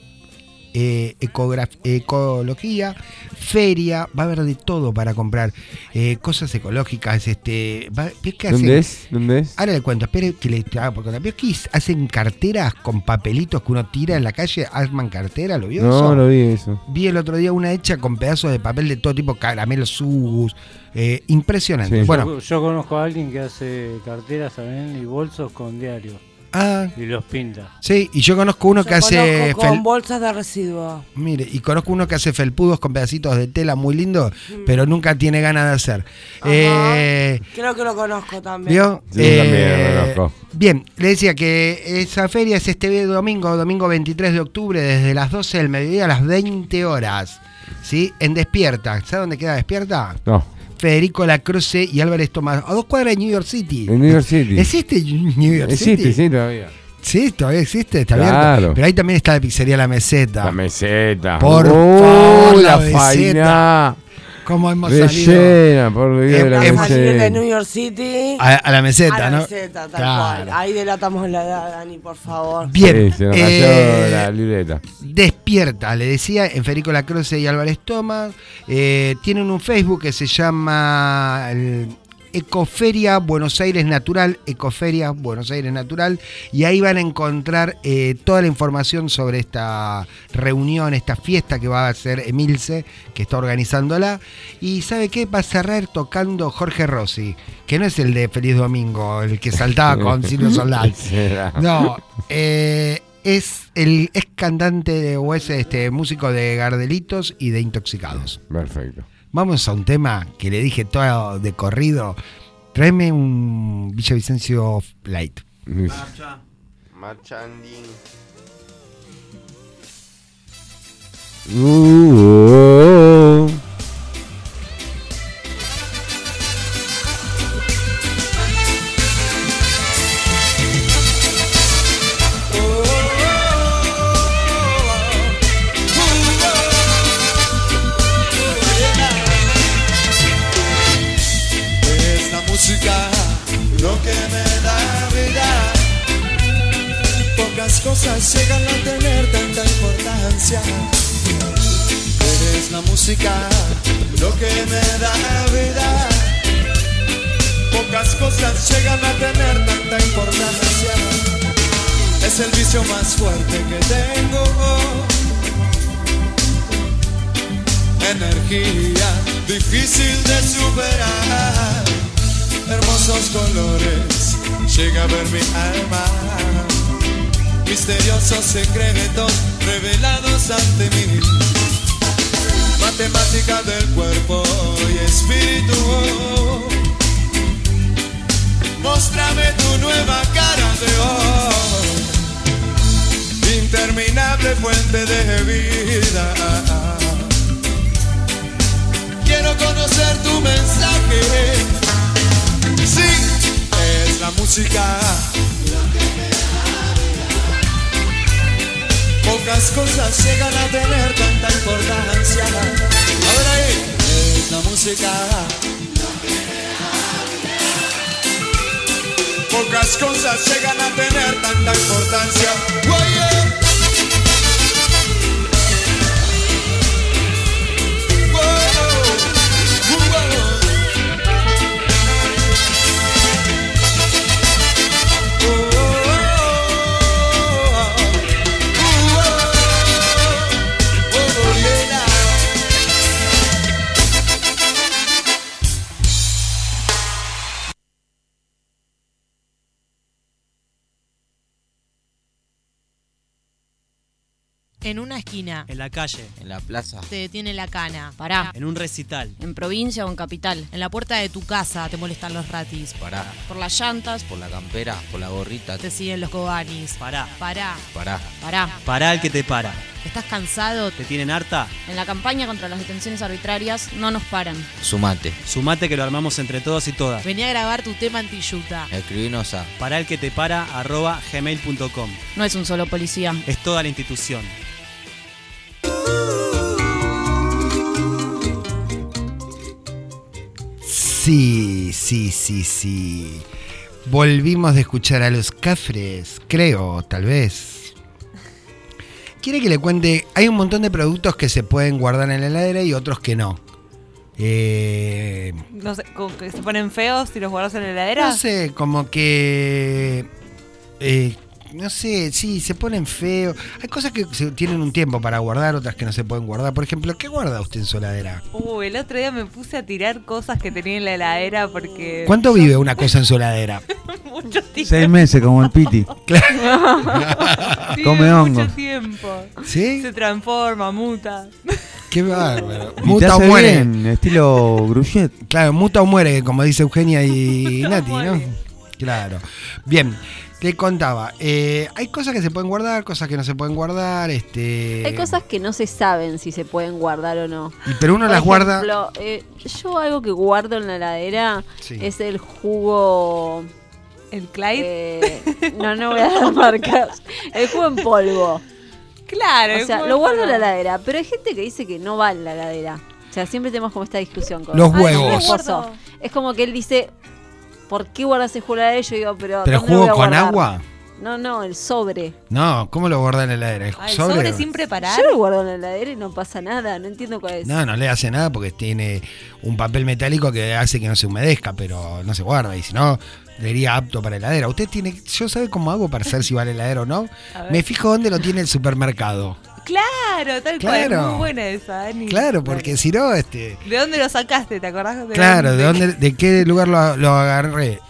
ecología, feria, va a haber de todo para comprar, cosas ecológicas, ¿qué hacen? ¿Dónde es? Ahora le cuento, espere que le haga por contar. ¿Vio que hacen carteras con papelitos que uno tira en la calle? ¿Arman cartera? ¿Lo vio eso? No, lo vi eso. Vi el otro día una hecha con pedazos de papel de todo tipo, caramelos, subus, impresionante. Sí. Bueno, Yo conozco a alguien que hace carteras también y bolsos con diarios y los pinta. Sí, y yo conozco uno que hace con bolsas de residuos. Mire, y conozco uno que hace felpudos con pedacitos de tela muy lindo, pero nunca tiene ganas de hacer. Creo que lo conozco también. ¿Vio? Sí, también lo conozco. Bien, le decía que esa feria es este domingo 23 de octubre, desde las 12 del mediodía a las 20 horas. ¿Sí? En Despierta. ¿Sabe dónde queda Despierta? No. Federico Lacroce y Álvarez Tomás, a 2 cuadras de New York City. En New York City. ¿Existe New York City? Existe, sí, todavía. Sí, todavía existe, está Claro. abierto. Pero ahí también está la pizzería La Meseta. La meseta. Por favor, la la faina. ¿Cómo hemos salido? Rellena, por Dios de la Vamos a salir de meseta. New York City A la meseta, a la ¿no? meseta, tal Claro. cual. Ahí delatamos la edad, Dani, por favor. Bien. Sí, se nos cayó la libreta. Despierta, le decía, en Federico Lacroce y Álvarez Tomás. Tienen un Facebook que se llama Ecoferia Buenos Aires Natural, Ecoferia Buenos Aires Natural, y ahí van a encontrar toda la información sobre esta reunión, esta fiesta que va a hacer Emilce, que está organizándola. Y ¿sabe qué? Va a cerrar tocando Jorge Rossi, que no es el de Feliz Domingo, el que saltaba con Silvio Soldán. No, es cantante o es músico de Gardelitos y de Intoxicados. Perfecto. Vamos a un tema que le dije todo de corrido. Tráeme un Villavicencio Light. Marchandín. Es la música lo que me da vida. Pocas cosas llegan a tener tanta importancia. Es la música lo que me da vida. Pocas cosas llegan a tener tanta importancia. Es el vicio más fuerte que tengo. Energía difícil de superar. Hermosos colores llega a ver mi alma. Misteriosos secretos revelados ante mí. Matemática del cuerpo y espíritu. Móstrame tu nueva cara de hoy. Interminable fuente de vida. Quiero conocer tu mensaje. Sí, es la música. Pocas cosas llegan a tener tanta importancia. Ahora ahí, es la música. Pocas cosas llegan a tener tanta importancia. Oye. En una esquina, En la calle, En la plaza. te detiene la cana. Pará. en un recital, En provincia o en capital. En la puerta de tu casa te molestan los ratis. Pará. Por las llantas. Por la campera, por la gorrita. Te siguen los cobanis. pará, Pará. Pará. Pará. pará el que te para. ¿Estás cansado? ¿Te tienen harta? En la campaña contra las detenciones arbitrarias no nos paran. Sumate. Sumate que lo armamos entre todos y todas. Vení a grabar tu tema anti-yuta. Escribinos a paraelquetepara@gmail.com. No es un solo policía. Es toda la institución. Sí. Volvimos de escuchar a los Cafres, creo, tal vez. ¿Quiere que le cuente? Hay un montón de productos que se pueden guardar en la heladera y otros que no. No sé, ¿que se ponen feos si los guardas en la heladera? No sé, como que... no sé, sí, se ponen feos. Hay cosas que tienen un tiempo para guardar, otras que no se pueden guardar. Por ejemplo, ¿qué guarda usted en su heladera? El otro día me puse a tirar cosas que tenía en la heladera porque... ¿Cuánto vive una cosa en su heladera? Mucho tiempo. 6 meses como el Piti. Sí, Come hongos. mucho tiempo. ¿Sí? Se transforma, muta. Qué bárbaro. Y te Muta o hace muere. bien, estilo Gruchet. Claro, muta o muere, como dice Eugenia y Nati, ¿no? Claro. Bien. Te contaba, hay cosas que se pueden guardar, cosas que no se pueden guardar. Hay cosas que no se saben si se pueden guardar o no. Pero uno las guarda. Por ejemplo, yo algo que guardo en la heladera es el jugo. ¿El Clyde? No voy a dar marcas. El jugo en polvo. Claro. O sea, lo guardo en la heladera, pero hay gente que dice que no va en la heladera. O sea, siempre tenemos como esta discusión con los huevos. mi esposo. Es como que él dice, ¿por qué guardas el jugo en la heladera? Y yo digo, ¿Pero ¿dónde lo jugo voy a con guardar? agua? No, el sobre. No, ¿cómo lo guarda en la heladera? ¿El sobre sin preparar? Yo lo guardo en la heladera y no pasa nada, no entiendo cuál es. No le hace nada porque tiene un papel metálico que hace que no se humedezca, pero no se guarda. Y si no, sería apto para heladera. Usted tiene, yo sabe cómo hago para saber si va a la heladera o no. Me fijo dónde lo tiene el supermercado. Claro, tal cual. Es muy buena esa, Dani. Claro, porque si no, ¿De dónde lo sacaste? ¿Te acordás? Claro, ¿de qué lugar lo agarré?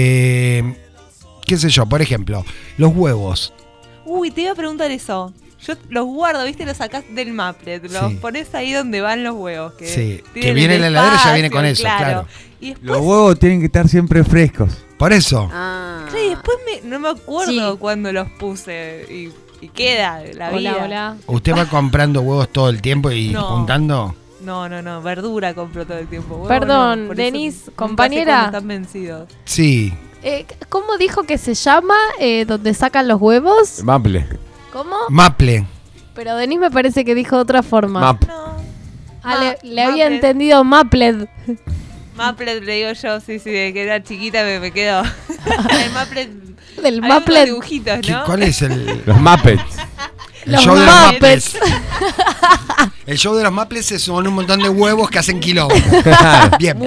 Qué sé yo, por ejemplo, los huevos. Uy, te iba a preguntar eso. Yo los guardo, ¿viste? Los sacás del Maple. Los pones ahí donde van los huevos. Que viene en la heladera ya viene con eso, claro. Y después, Los huevos tienen que estar siempre frescos. Por eso. Claro, y después no me acuerdo cuándo los puse. Y queda la vida. Hola. ¿Usted va comprando huevos todo el tiempo y juntando? No, verdura compro todo el tiempo. Huevo, Perdón, por Denise, eso compañera. están vencidos. Sí. ¿Cómo dijo que se llama donde sacan los huevos? Maple. ¿Cómo? Maple. Pero Denise me parece que dijo de otra forma. Le había Maple. entendido Mapled. Maple le digo yo, sí, de que era chiquita me quedo. El Maple. Del hay Maple. unos dibujitos, ¿no? ¿Cuál es el...? Los Muppets. El show de los Maples. El show de los Maples son un montón de huevos que hacen quilombo. Bien,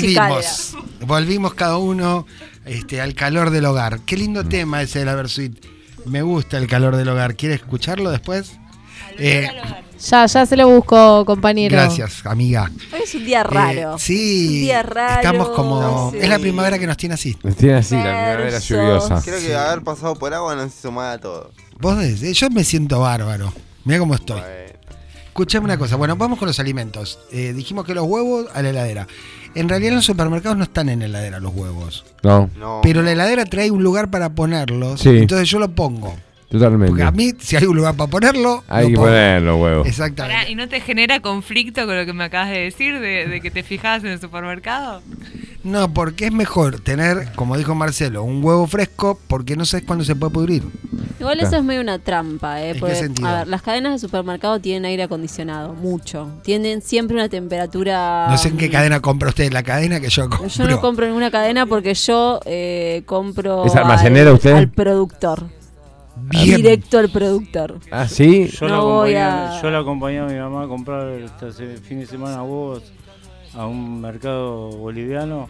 volvimos cada uno al calor del hogar. Qué lindo tema ese de la Versuit. Me gusta el calor del hogar. ¿Quiere escucharlo después? Ya se lo busco, compañero. Gracias, amiga. Hoy es un día raro. Sí. Un día raro. Estamos como... Sí. Es la primavera que nos tiene así. Nos tiene así, la primavera lluviosa. Creo que haber pasado por agua nos hizo mal a todos. Vos decís, yo me siento bárbaro. Mirá cómo estoy. Escuchame una cosa. Bueno, vamos con los alimentos. Dijimos que los huevos a la heladera. En realidad en los supermercados no están en la heladera los huevos. No. Pero la heladera trae un lugar para ponerlos. Sí. Entonces yo lo pongo. Totalmente. Porque a mí, si hay un lugar para ponerlo, hay que pongo. poner los huevos. Exactamente. Pará, ¿y no te genera conflicto con lo que me acabas de decir de que te fijabas en el supermercado? No, porque es mejor tener, como dijo Marcelo, un huevo fresco porque no sabes cuándo se puede pudrir. Igual eso es medio una trampa, ¿En qué porque, sentido? a ver, las cadenas de supermercado tienen aire acondicionado, mucho. Tienen siempre una temperatura... No sé en qué cadena compra usted, la cadena que yo compro. Yo no compro ninguna cadena porque yo compro ¿Es almacenera usted? al productor. Bien. Directo al productor. ¿Ah, sí? Yo la acompañé a mi mamá a comprar este fin de semana huevos a un mercado boliviano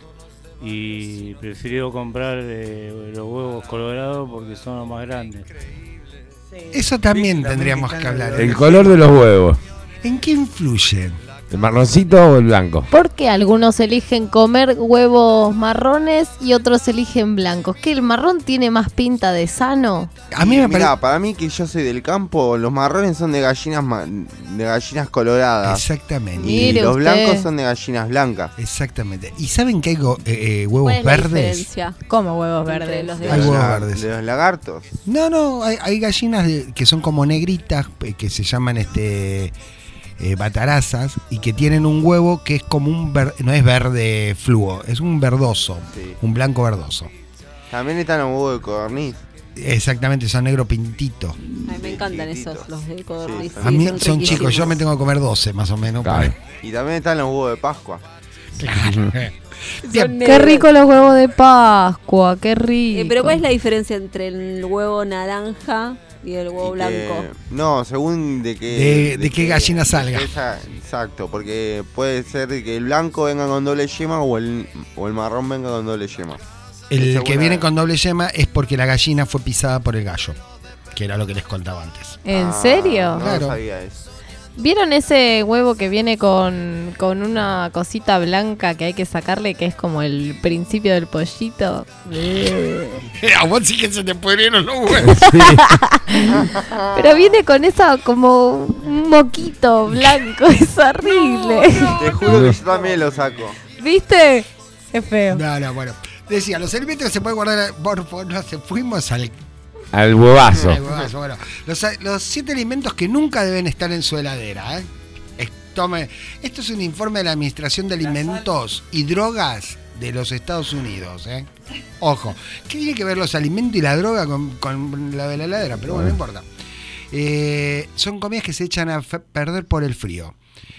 y prefirió comprar los huevos colorados porque son los más grandes. Eso también tendríamos que hablar. El color de los huevos. ¿En qué influye? ¿El marroncito o el blanco? Porque algunos eligen comer huevos marrones y otros eligen blancos. ¿Que el marrón tiene más pinta de sano? A mí me Mirá, para mí que yo soy del campo, los marrones son de gallinas coloradas. Exactamente. Y Mire los usted. blancos son de gallinas blancas. Exactamente. ¿Y saben que hay huevos ¿Cuál es la verdes? diferencia ¿Cómo huevos entre verdes? los de Hay huevos gallina? verdes. De los lagartos. No, hay gallinas que son como negritas, que se llaman batarazas, y que tienen un huevo que es como no es verde fluo, es un verdoso, Sí. un blanco verdoso. También están los huevos de codorniz. Exactamente, son negro pintito. Ay, me encantan esos, los de codorniz. Sí, A mí son riquísimos. chicos, yo me tengo que comer 12 más o menos. Claro. Y también están los huevos de Pascua. Bien. Qué rico los huevos de Pascua, qué rico. Pero ¿cuál es la diferencia entre el huevo naranja y el huevo Y que- blanco? No, según de qué... De qué gallina salga. Exacto, porque puede ser que el blanco venga con doble yema o el marrón venga con doble yema. El Esa que buena- viene con doble yema es porque la gallina fue pisada por el gallo, que era lo que les contaba antes. ¿En serio? No Claro. sabía eso. ¿Vieron ese huevo que viene con una cosita blanca que hay que sacarle, que es como el principio del pollito? A vos sí que se te pudrieron los huevos. Pero viene con esa como un moquito blanco, es horrible. Te juro que yo también lo saco. ¿Viste? Es feo. No, bueno. Decía, los alimentos que se pueden guardar. Por favor, no se fuimos al Al huevazo. huevazo. Bueno, los 7 alimentos que nunca deben estar en su heladera. Esto es un informe de la Administración de Alimentos y Drogas de los Estados Unidos. Ojo, ¿qué tiene que ver los alimentos y la droga con la de la heladera? Pero bueno, no importa. Son comidas que se echan a perder por el frío.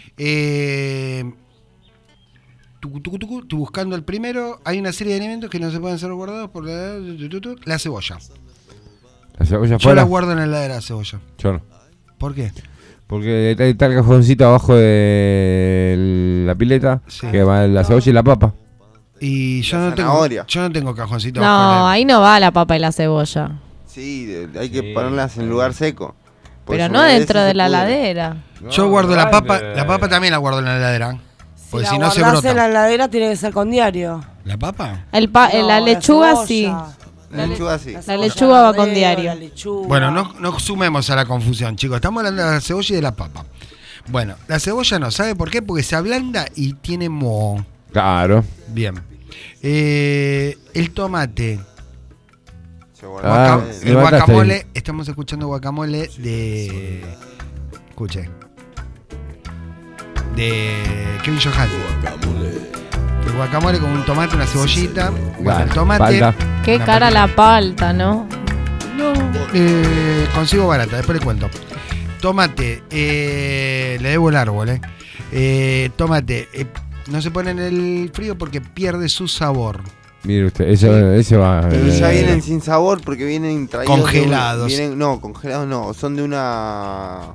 Estoy buscando el primero. Hay una serie de alimentos que no se pueden ser guardados por la cebolla. ¿La cebolla Yo afuera? la guardo en la heladera, la cebolla. Yo no. ¿Por qué? Porque está el cajoncito abajo de la pileta, Sí. que va la cebolla y la papa. Y yo La no tengo, zanahoria. yo no tengo cajoncito. No, abajo ahí no va la papa y la cebolla. Sí, hay que ponerlas en lugar seco. Porque Pero si no una vez dentro se de la pudre. heladera. Yo guardo la papa también la guardo en la heladera. Porque si no se guardás en la brota. heladera tiene que ser con diario. ¿La papa? La No, lechuga cebolla. sí. La lechuga sí. La lechuga va con diario. La lechuga. Bueno, no sumemos a la confusión, chicos. Estamos hablando de la cebolla y de la papa. Bueno, la cebolla no, ¿sabe por qué? Porque se ablanda y tiene moho. Claro. Bien. El tomate. Se guarda Ah, en- El mataste guacamole. ahí. Estamos escuchando guacamole de. Escuche. De Kevin Johansen. El guacamole con un tomate, una cebollita. Bueno, el tomate. Palta. Qué una cara palta. la palta, ¿no? Consigo barata, después le cuento. Tomate, le debo el árbol, tomate, no se pone en el frío porque pierde su sabor. Mire usted, ese va. Pero ya vienen sin sabor porque vienen traídos Congelados. No, congelados no, son de una...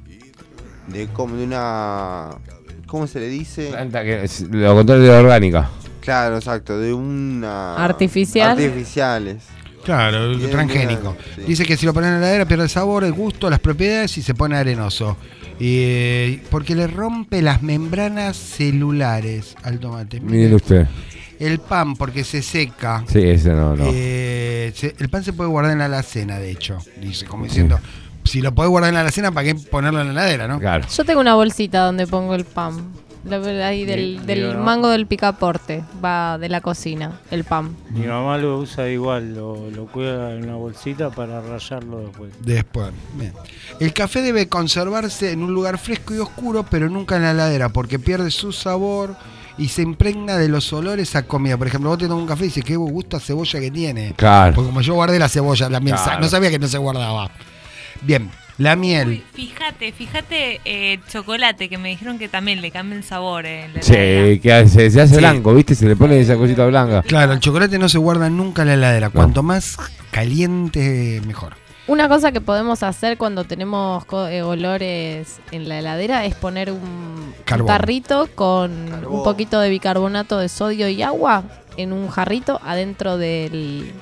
¿Cómo se le dice? Planta que lo contrario de la orgánica. Claro, exacto, de una... Artificial. Artificiales. Claro, Bien, transgénico. bien, sí. Dice que si lo ponen en la heladera pierde el sabor, el gusto, las propiedades y se pone arenoso. Porque le rompe las membranas celulares al tomate. Mire usted. El pan porque se seca. Sí, ese no. El pan se puede guardar en la alacena, de hecho. Dice, como diciendo, si lo podés guardar en la alacena, ¿para qué ponerlo en la heladera, no? Claro. Yo tengo una bolsita donde pongo el pan. Ahí del mango del picaporte. Va de la cocina, el pan. Mi mamá lo usa igual, lo cuida en una bolsita para rallarlo después. Después, bien. El café debe conservarse en un lugar fresco y oscuro, pero nunca en la heladera, porque pierde su sabor y se impregna de los olores a comida. Por ejemplo, vos te tomas un café y dices, qué gusto a cebolla que tiene. Claro. Porque como yo guardé la cebolla, la miel, Claro. no sabía que no se guardaba. Bien, la miel. Uy, fíjate, chocolate, que me dijeron que también le cambia el sabor. Sí, que se hace Sí. blanco, ¿viste? Se le pone esa cosita blanca. Claro, el chocolate no se guarda nunca en la heladera. Cuanto más caliente, mejor. Una cosa que podemos hacer cuando tenemos olores en la heladera es poner un Carbón. tarrito con Carbón. un poquito de bicarbonato de sodio y agua en un jarrito adentro de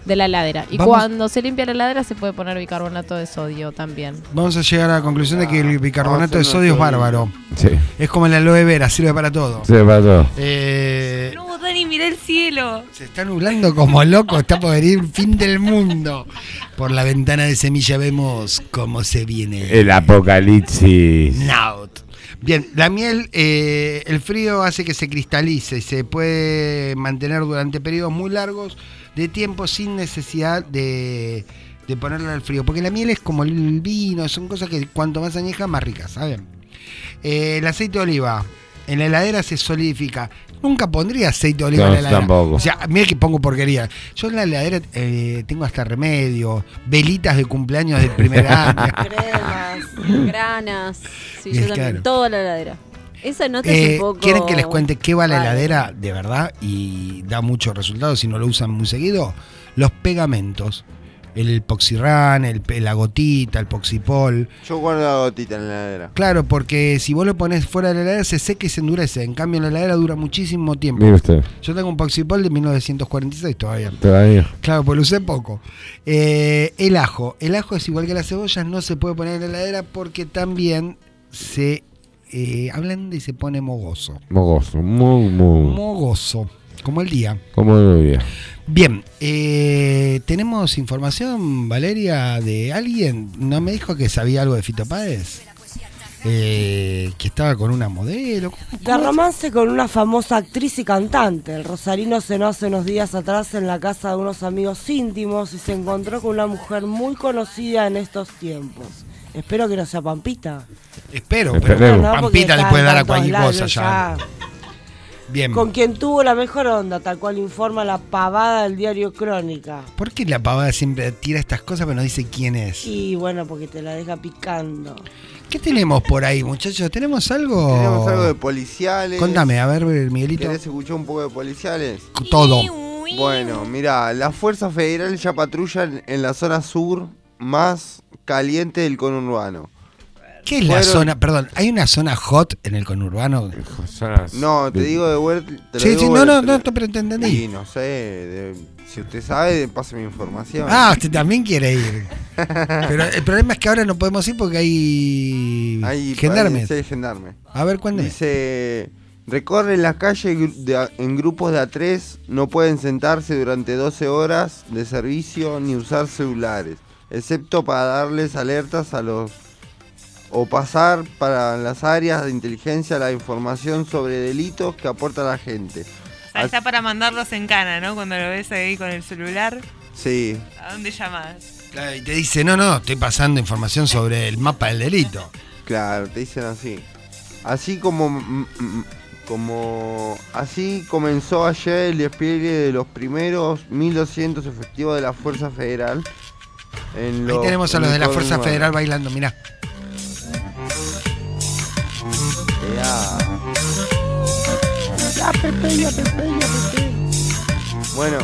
de la heladera. Y Vamos- cuando se limpia la heladera se puede poner bicarbonato de sodio también. Vamos a llegar a la conclusión de que el bicarbonato de vamos a hacer sodio es nuestro- bárbaro. Sí. Es como el aloe vera, sirve para todo. Sí, para todo. No, Dani, mirá el cielo. Se está nublando como loco, está por venir el fin del mundo. Por la ventana de semilla vemos cómo se viene El apocalipsis. Naut. Bien, la miel, el frío hace que se cristalice y se puede mantener durante periodos muy largos de tiempo sin necesidad de ponerla al frío. Porque la miel es como el vino, son cosas que cuanto más añeja, más ricas, ¿saben? El aceite de oliva en la heladera se solidifica. Nunca pondría aceite de oliva No, en la heladera. tampoco. O sea, mira que pongo porquería. Yo en la heladera tengo hasta remedio, velitas de cumpleaños del primer año. Granas. Sí, Es yo también. claro. Toda la heladera. Esa nota es un poco. ¿Quieren que les cuente qué va a la Vale. heladera de verdad y da muchos resultados si no lo usan muy seguido? Los pegamentos. El epoxirran, la gotita, el poxipol. Yo guardo la gotita en la heladera. Claro, porque si vos lo pones fuera de la heladera se seca y se endurece. En cambio en la heladera dura muchísimo tiempo. Mire usted. Yo tengo un poxipol de 1946 todavía. Todavía. Claro, pues lo usé poco. El ajo. El ajo es igual que las cebollas, no se puede poner en la heladera porque también se ablanda y se pone mogoso. Mogoso. Muy. Mogoso, como el día. Como el día. Bien, ¿tenemos información, Valeria, de alguien? ¿No me dijo que sabía algo de Fito Páez? Que estaba con una modelo. De romance con una famosa actriz y cantante. El rosarino cenó hace unos días atrás en la casa de unos amigos íntimos y se encontró con una mujer muy conocida en estos tiempos. Espero que no sea Pampita. Espero, Esperemos. pero No, porque Pampita le está puede en dar a tantos cualquier labios cosa ya. Bien. Con quien tuvo la mejor onda, tal cual informa la pavada del diario Crónica. ¿Por qué la pavada siempre tira estas cosas pero no dice quién es? Y bueno, porque te la deja picando. ¿Qué tenemos por ahí, muchachos? ¿Tenemos algo? Tenemos algo de policiales. Contame, a ver, Miguelito. ¿Querés escuchar un poco de policiales? Todo. Bueno, mira, las fuerzas federales ya patrullan en la zona sur más caliente del conurbano. ¿Qué es la zona? Perdón, ¿hay una zona hot en el conurbano? No, te digo de vuelta. te lo Sí, digo sí, de no, vuelta. pero te entendí. Y no sé, si usted sabe, pásame información. Ah, usted también quiere ir. Pero el problema es que ahora no podemos ir porque hay gendarmes. Sí, hay gendarmes. A ver, cuéntame. Dice, recorren las calles en grupos de A3, no pueden sentarse durante 12 horas de servicio ni usar celulares, excepto para darles alertas a los... o pasar para las áreas de inteligencia la información sobre delitos que aporta la gente. O sea, está para mandarlos en cana, ¿no? Cuando lo ves ahí con el celular, Sí, ¿a dónde llamás? Claro, y te dice, no, estoy pasando información sobre el mapa del delito. claro, te dicen así. Así así comenzó ayer el despliegue de los primeros 1.200 efectivos de la Fuerza Federal. Ahí tenemos a los de la Fuerza Federal bailando, mirá. Bueno,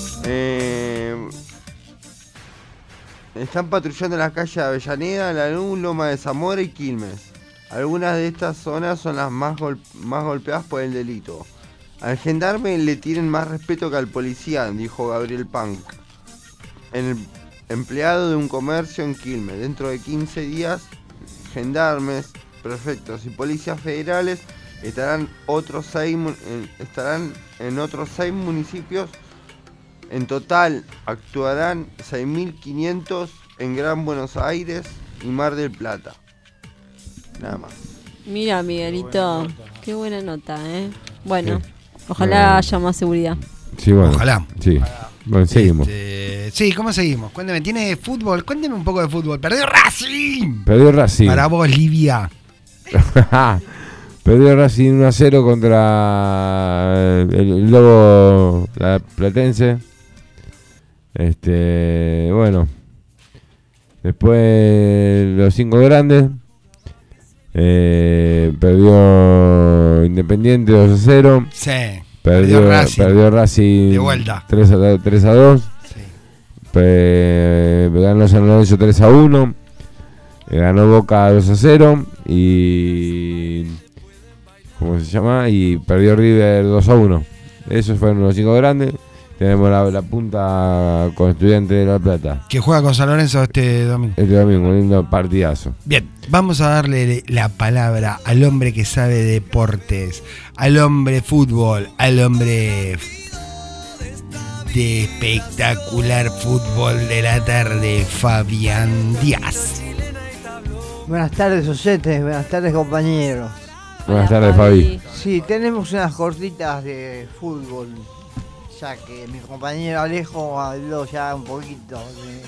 están patrullando en las calles de Avellaneda, Lanús, Loma de Zamora y Quilmes. Algunas de estas zonas son las más golpeadas por el delito. Al gendarme le tienen más respeto que al policía, dijo Gabriel Punk, empleado de un comercio en Quilmes. Dentro de 15 días, gendarmes, prefectos y policías federales estarán en otros 6 municipios. En total actuarán 6.500 en Gran Buenos Aires y Mar del Plata. Nada más. Mira, Miguelito, qué buena nota, ¿eh? Bueno, Sí. ojalá haya más seguridad. Sí, bueno. Ojalá. Sí. Bueno, seguimos. Sí, ¿cómo seguimos? Cuénteme, ¿tiene fútbol? Cuénteme un poco de fútbol. ¡Perdió Racing! Perdió Racing. Para vos, Livia. Perdió Racing 1-0 contra el Lobo la Platense. Bueno. Después los 5 grandes. Perdió Independiente 2-0. Sí. Perdió Racing de vuelta. 3-2. Ganó San Lorenzo 3-1. Ganó Boca 2-0. Y ¿cómo se llama? Y perdió River 2-1. Esos fueron los 5 grandes. Tenemos la punta con Estudiantes de La Plata. Que juega con San Lorenzo este domingo. Este domingo, un lindo partidazo. Bien, vamos a darle la palabra al hombre que sabe de deportes, al hombre fútbol, al hombre de espectacular fútbol de la tarde, Fabián Díaz. Buenas tardes, oyentes. Buenas tardes, compañeros. Buenas tardes, Fabi. Sí, tenemos unas cortitas de fútbol, ya que mi compañero Alejo habló ya un poquito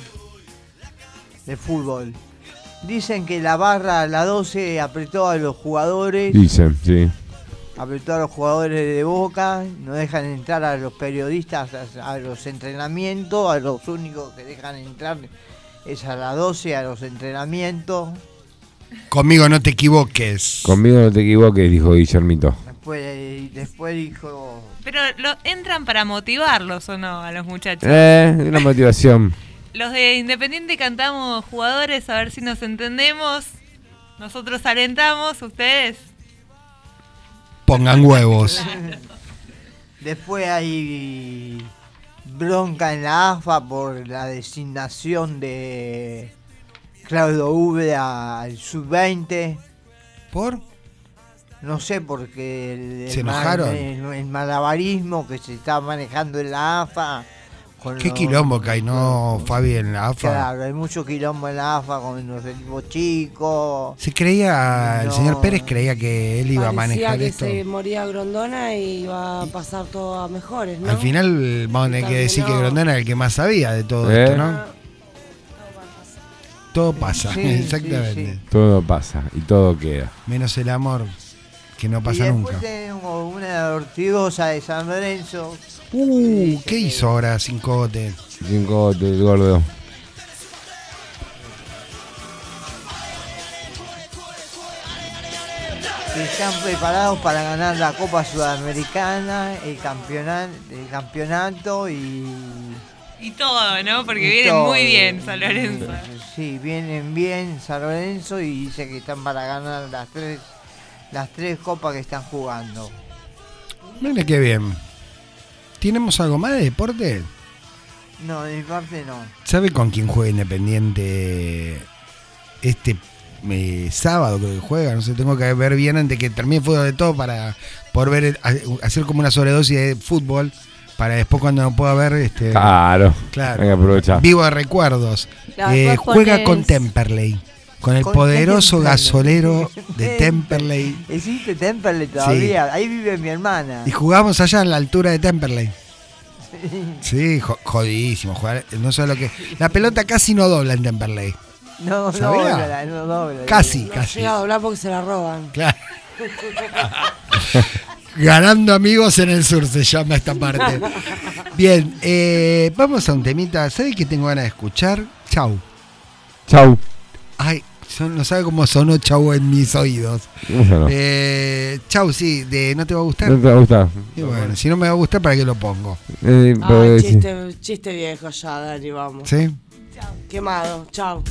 de fútbol. Dicen que la barra, la 12, apretó a los jugadores. Dicen, sí. Apretó a los jugadores de Boca, no dejan entrar a los periodistas a los entrenamientos, a los únicos que dejan entrar es a la 12, a los entrenamientos. Conmigo no te equivoques. Conmigo no te equivoques, dijo Guillermito. Después dijo... Pero entran para motivarlos o no a los muchachos. Una motivación. Los de Independiente cantamos jugadores a ver si nos entendemos. Nosotros alentamos, ustedes pongan huevos. Después hay bronca en la AFA por la designación de Claudio Ubera al sub-20. ¿Por? No sé, porque ¿se enojaron? El malabarismo que se está manejando en la AFA. ¿Qué quilombo que hay, no, Fabi, en la AFA? Claro, hay mucho quilombo en la AFA con los equipos chicos. Se creía, el señor Pérez creía que él iba a manejar que esto. se moría Grondona y iba a pasar todo a mejores, ¿no? Al final vamos a tener que decir que Grondona era el que más sabía de todo esto, ¿no? Todo pasa, Sí, exactamente. sí. Todo pasa y todo queda. Menos el amor, que no pasa y nunca. después tenemos una ortigosa de San Lorenzo. ¿Qué hizo ahora Cincote? Cincote, el gordo. Que están preparados para ganar la Copa Sudamericana, el campeonato y todo, ¿no? Porque vienen todo. muy bien San Lorenzo. Sí, vienen bien San Lorenzo y dice que están para ganar las tres copas que están jugando. Mira qué bien. ¿Tenemos algo más de deporte? No, de mi parte no. ¿Sabe con quién juega Independiente este sábado? Creo que juega, no sé, tengo que ver bien antes que termine el fútbol de todo para poder ver, hacer como una sobredosis de fútbol para después cuando no pueda ver Claro. Hay que aprovechar. Vivo de recuerdos. Juega con Temperley, con el poderoso gasolero de Temperley. ¿Existe Temperley todavía? Sí. Ahí vive mi hermana. Y jugamos allá en la altura de Temperley. Sí, jodidísimo jugar. No sé lo que. La pelota casi no dobla en Temperley. No dobla. Casi. Llega a doblar porque se la roban. Claro. Ganando amigos en el sur se llama esta parte. Bien, vamos a un temita. ¿Sabe qué tengo ganas de escuchar? Chau. Ay, no sabe cómo sonó Chau en mis oídos. No. Chau, sí, de ¿no te va a gustar? No te va a gustar. Y bueno, si no me va a gustar, ¿para qué lo pongo? Chiste viejo ya, Dani, vamos. ¿Sí? Quemado, chau.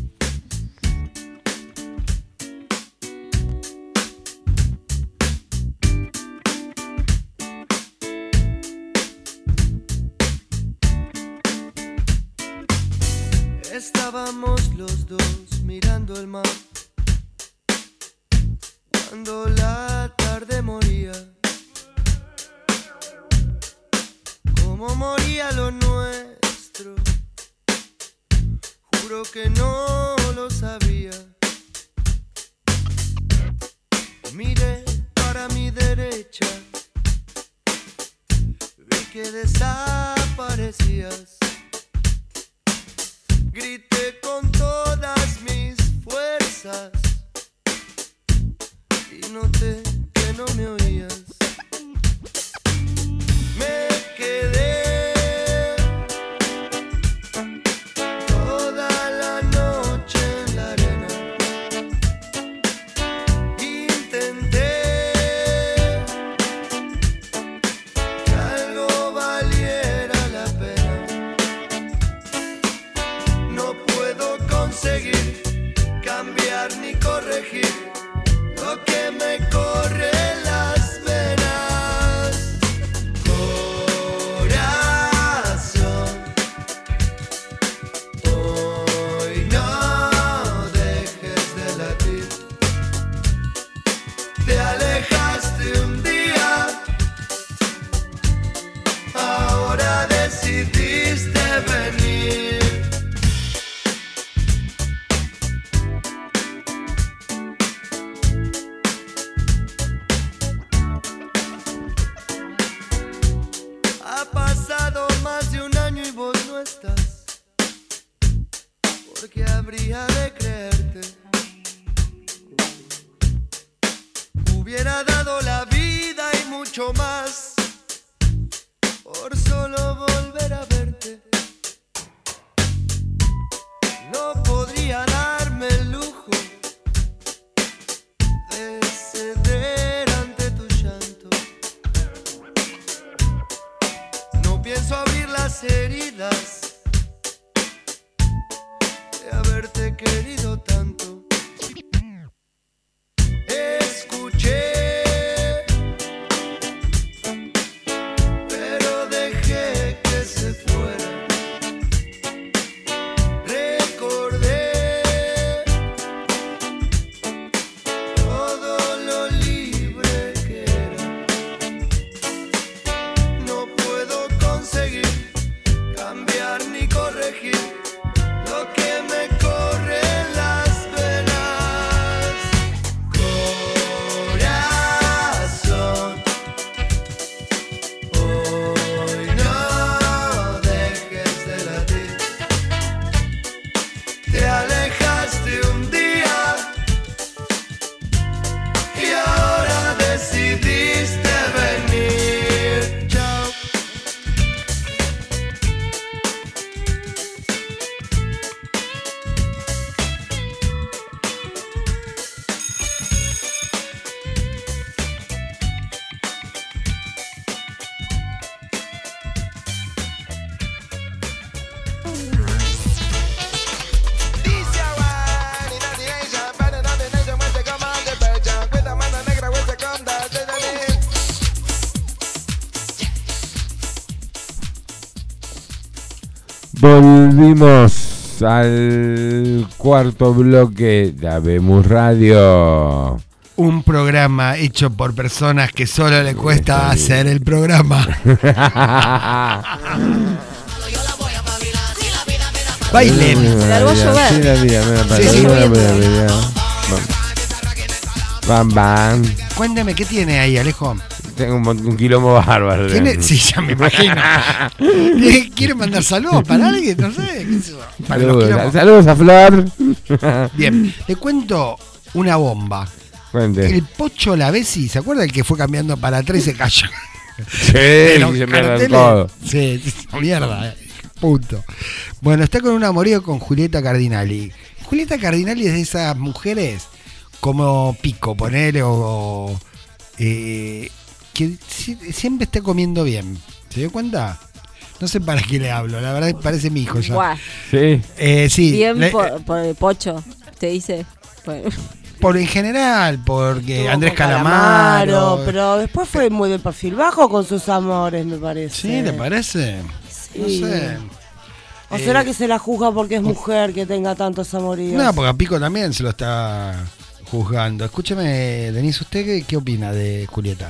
Estábamos los dos mirando el mar cuando la tarde moría, como moría lo nuestro. Juro que no lo sabía. Miré para mi derecha, vi que desaparecías. Grité con todas mis fuerzas y noté que no me oías. Me quedé toda la noche en la arena. Intenté que algo valiera la pena. No puedo conseguir cambiar ni corregir lo que me corre en las venas. habría de creerte. Hubiera dado la vida y mucho más por solo volver a verte. No podría darme el lujo de ceder ante tu llanto. No pienso abrir las heridas de haberte querido tanto. Escuché, pero dejé que se fuera. Recordé todo lo libre que era. No puedo conseguir cambiar ni corregir lo que me corre en las venas. Corazón, hoy no dejes de latir. Te alejaste un día y ahora decidiste venir. Chao. Volvimos al cuarto bloque de Habemos Radio. Un programa hecho por personas que solo le cuesta hacer el programa. Bailen. Se largó a llover. Bam, bam. Cuéntame, ¿qué tiene ahí, Alejo? Tengo un quilombo bárbaro. Sí, ya me imagino. ¿Quiere mandar saludos para alguien? No sé. ¿Qué sé yo? Para los quilombos. Saludos a Flor. Bien, le cuento una bomba. Cuente. El Pocho Lavesi, ¿se acuerda el que fue cambiando para 3 y se cayó? Sí, se me arrancó. Sí, mierda, punto. Bueno, está con un amorío con Julieta Cardinali. Julieta Cardinali es de esas mujeres como Pico, ponele, o que siempre está comiendo bien. ¿Se dio cuenta? No sé para qué le hablo, la verdad parece mi hijo ya. Guau. Sí. Sí. Bien por el Pocho, te dice. Por en general, porque Estuvo Andrés con Calamaro. Pero después fue muy de perfil bajo con sus amores, me parece. ¿Sí? ¿Le parece? Sí. No sé. ¿O será que se la juzga porque es mujer que tenga tantos amoríos? No, porque a Pico también se lo está juzgando. Escúcheme, Denise, ¿usted qué opina de Julieta?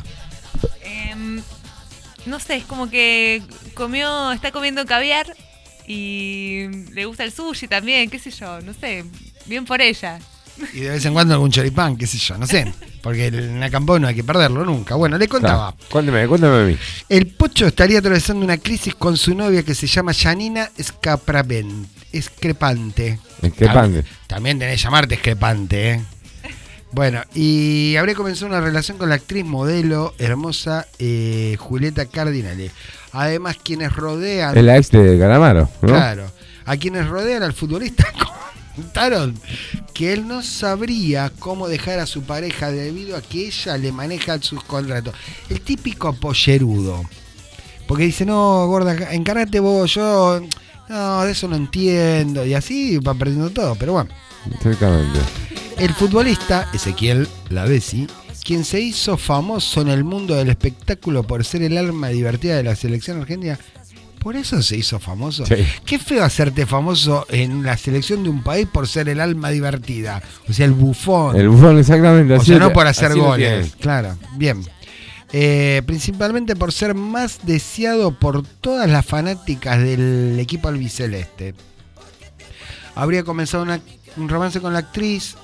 No sé, es como que está comiendo caviar y le gusta el sushi también, qué sé yo, no sé, bien por ella. Y de vez en cuando algún choripán, qué sé yo, no sé. Porque en Acambó no hay que perderlo nunca. Bueno, le contaba. Cuéntame a mí. El Pocho estaría atravesando una crisis con su novia que se llama Janina Escrepante. También tenés que llamarte Escrepante, ¿eh? Bueno, y habría comenzado una relación con la actriz modelo hermosa Julieta Cardinali. Además, quienes rodean... Es la ex de Calamaro, ¿no? Claro. A quienes rodean al futbolista contaron que él no sabría cómo dejar a su pareja debido a que ella le maneja sus contratos. El típico pollerudo. Porque dice, no, gorda, encárgate vos, yo... No, de eso no entiendo. Y así va perdiendo todo, pero bueno. Exactamente. El futbolista Ezequiel Lavesi, quien se hizo famoso en el mundo del espectáculo por ser el alma divertida de la selección argentina, ¿por eso se hizo famoso? Sí. Qué feo hacerte famoso en la selección de un país por ser el alma divertida. O sea, el bufón. El bufón, exactamente. O sea, no por hacer goles. Claro, bien. Principalmente por ser más deseado por todas las fanáticas del equipo albiceleste. Habría comenzado un romance con la actriz,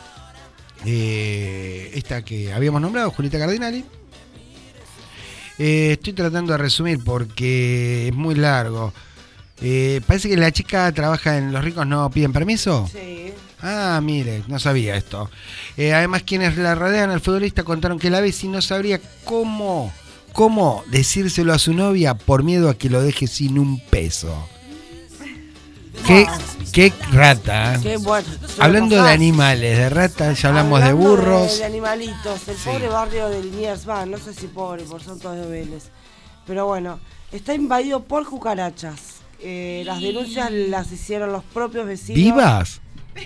esta que habíamos nombrado, Julieta Cardinali. Estoy tratando de resumir porque es muy largo. Parece que la chica trabaja en Los Ricos No Piden Permiso. Sí. Ah, mire, no sabía esto. Además, quienes la rodean al futbolista contaron que la vecina no sabría cómo decírselo a su novia por miedo a que lo deje sin un peso. Qué rata. Qué bueno. Hablando de animales, de ratas, ya hablamos de burros. De animalitos, el pobre barrio de Liniers, no sé si pobre, por son todos de Vélez. Pero bueno, está invadido por cucarachas. Las denuncias las hicieron los propios vecinos. ¿Vivas?